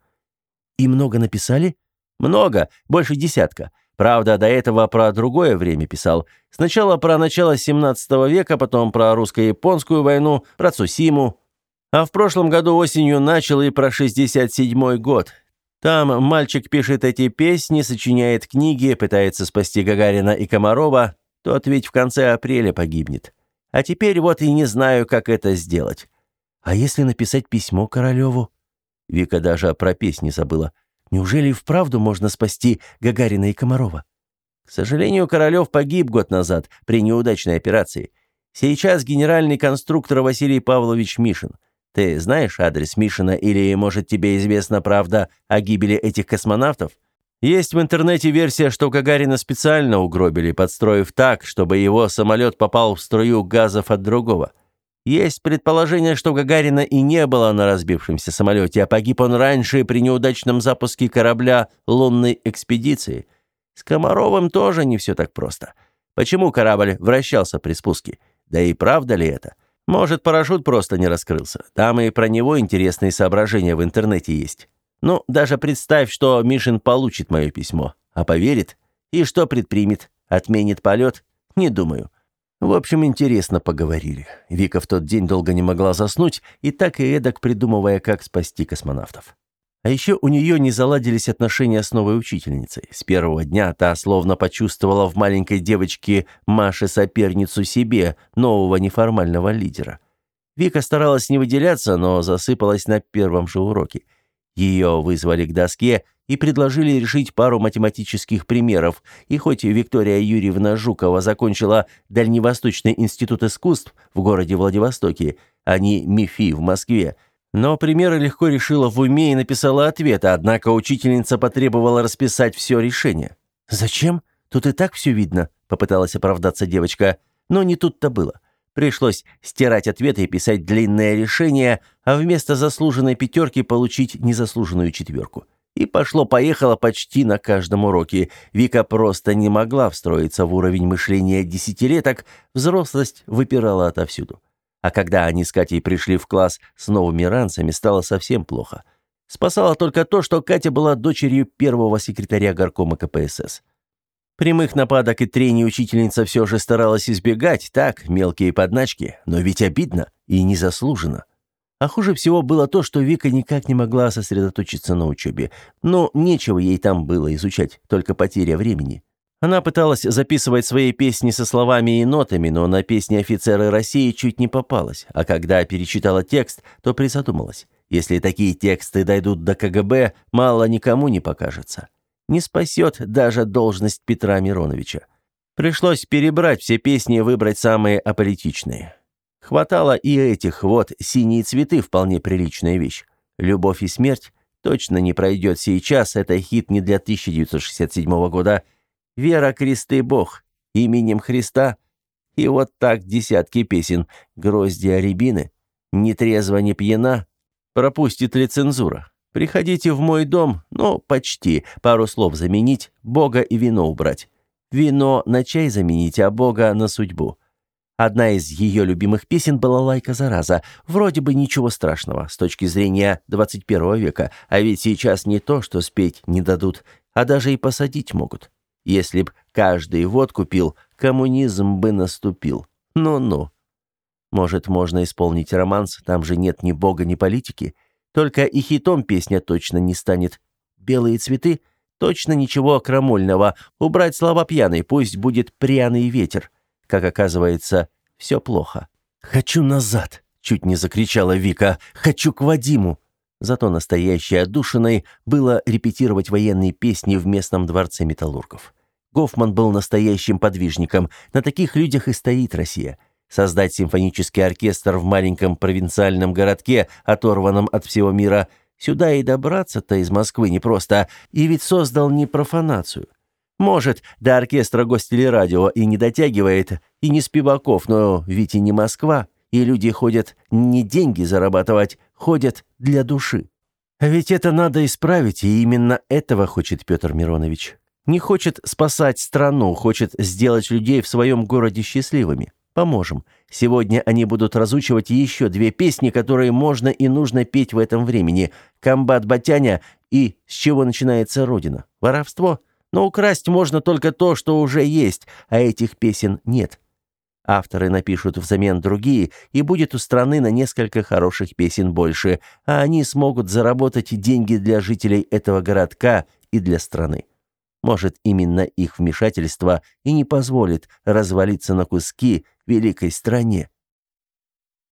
И много написали? Много, больше десятка. Правда, до этого про другое время писал. Сначала про начало семнадцатого века, потом про русско-японскую войну, про Цусиму. А в прошлом году осенью начал и про шестьдесят седьмой год. Там мальчик пишет эти песни, сочиняет книги, пытается спасти Гагарина и Комарова. Тот ведь в конце апреля погибнет. А теперь вот и не знаю, как это сделать. А если написать письмо Королеву? Вика даже про песни забыла. Неужели и вправду можно спасти Гагарина и Комарова? К сожалению, Королев погиб год назад при неудачной операции. Сейчас генеральный конструктор Василий Павлович Мишин. Ты знаешь адрес Мишина или, может, тебе известна правда о гибели этих космонавтов? Есть в интернете версия, что Гагарина специально угробили, подстроив так, чтобы его самолет попал в струю газов от другого. Есть предположение, что Гагарина и не было на разбившемся самолете, а погиб он раньше при неудачном запуске корабля лунной экспедиции. С Комаровым тоже не все так просто. Почему корабль вращался при спуске? Да и правда ли это? Может, парашют просто не раскрылся. Там и про него интересные соображения в интернете есть. Ну, даже представь, что Мишин получит мое письмо. А поверит? И что предпримет? Отменит полет? Не думаю. В общем, интересно поговорили. Вика в тот день долго не могла заснуть, и так и эдак придумывая, как спасти космонавтов. А еще у нее не заладились отношения с новой учительницей. С первого дня та словно почувствовала в маленькой девочке Маше соперницу себе, нового неформального лидера. Вика старалась не выделяться, но засыпалась на первом же уроке. Ее вызвали к доске и предложили решить пару математических примеров, и хоть Виктория Юрьевна Жукова закончила Дальневосточный институт искусств в городе Владивостоке, а не МИФИ в Москве, но примеры легко решила в уме и написала ответы, однако учительница потребовала расписать все решение. «Зачем? Тут и так все видно», — попыталась оправдаться девочка, но не тут-то было. Пришлось стирать ответы и писать длинное решение, а вместо заслуженной пятерки получить незаслуженную четверку. И пошло-поехало почти на каждом уроке. Вика просто не могла встроиться в уровень мышления десятилеток, взрослость выпирала отовсюду. А когда они с Катей пришли в класс с новыми ранцами, стало совсем плохо. Спасало только то, что Катя была дочерью первого секретаря горкома ка пэ эс эс. Прямых нападок и трений учительница все же старалась избегать, так, мелкие подначки, но ведь обидно и незаслуженно. А хуже всего было то, что Вика никак не могла сосредоточиться на учебе. Но нечего ей там было изучать, только потеря времени. Она пыталась записывать свои песни со словами и нотами, но на песни «Офицеры России» чуть не попалась, а когда перечитала текст, то призадумалась. Если такие тексты дойдут до ка гэ бэ, мало никому не покажется. Не спасет даже должность Петра Мироновича. Пришлось перебрать все песни и выбрать самые аполитичные. Хватало и этих, вот «Синие цветы» вполне приличная вещь. «Любовь и смерть» точно не пройдет сейчас, это хит не для тысяча девятьсот шестьдесят седьмого года. «Вера, крест и Бог», «Именем Христа». И вот так десятки песен. «Гроздья рябины», «Не трезво, не пьяна», «Пропустит ли цензура», «Приходите в мой дом», ну, почти, пару слов заменить, «Бога» и «вино» убрать. «Вино» на чай заменить, а «Бога» на судьбу. Одна из ее любимых песен была «Лайка зараза». Вроде бы ничего страшного с точки зрения двадцать первого века, а ведь сейчас не то, что спеть не дадут, а даже и посадить могут. Если б каждый водку пил, коммунизм бы наступил. Ну-ну. Может, можно исполнить романс, там же нет ни бога, ни политики. Только и хитом песня точно не станет. «Белые цветы» — точно ничего крамольного. Убрать слова пьяный, пусть будет «пряный ветер». Как оказывается, все плохо. «Хочу назад!» — чуть не закричала Вика. «Хочу к Вадиму!» Зато настоящей отдушиной было репетировать военные песни в местном дворце металлургов. Гофман был настоящим подвижником. На таких людях и стоит Россия. Создать симфонический оркестр в маленьком провинциальном городке, оторванном от всего мира. Сюда и добраться-то из Москвы непросто. И ведь создал не профанацию. Может, до оркестра Гостелерадио и не дотягивает, и не Спиваков, но ведь и не Москва. И люди ходят не деньги зарабатывать, ходят для души. А ведь это надо исправить, и именно этого хочет Петр Миронович. Не хочет спасать страну, хочет сделать людей в своем городе счастливыми. Поможем. Сегодня они будут разучивать еще две песни, которые можно и нужно петь в этом времени. «Комбат Батяня» и «С чего начинается Родина». Воровство? Но украсть можно только то, что уже есть, а этих песен нет. Авторы напишут взамен другие, и будет у страны на несколько хороших песен больше, а они смогут заработать деньги для жителей этого городка и для страны. Может, именно их вмешательство и не позволит развалиться на куски великой стране.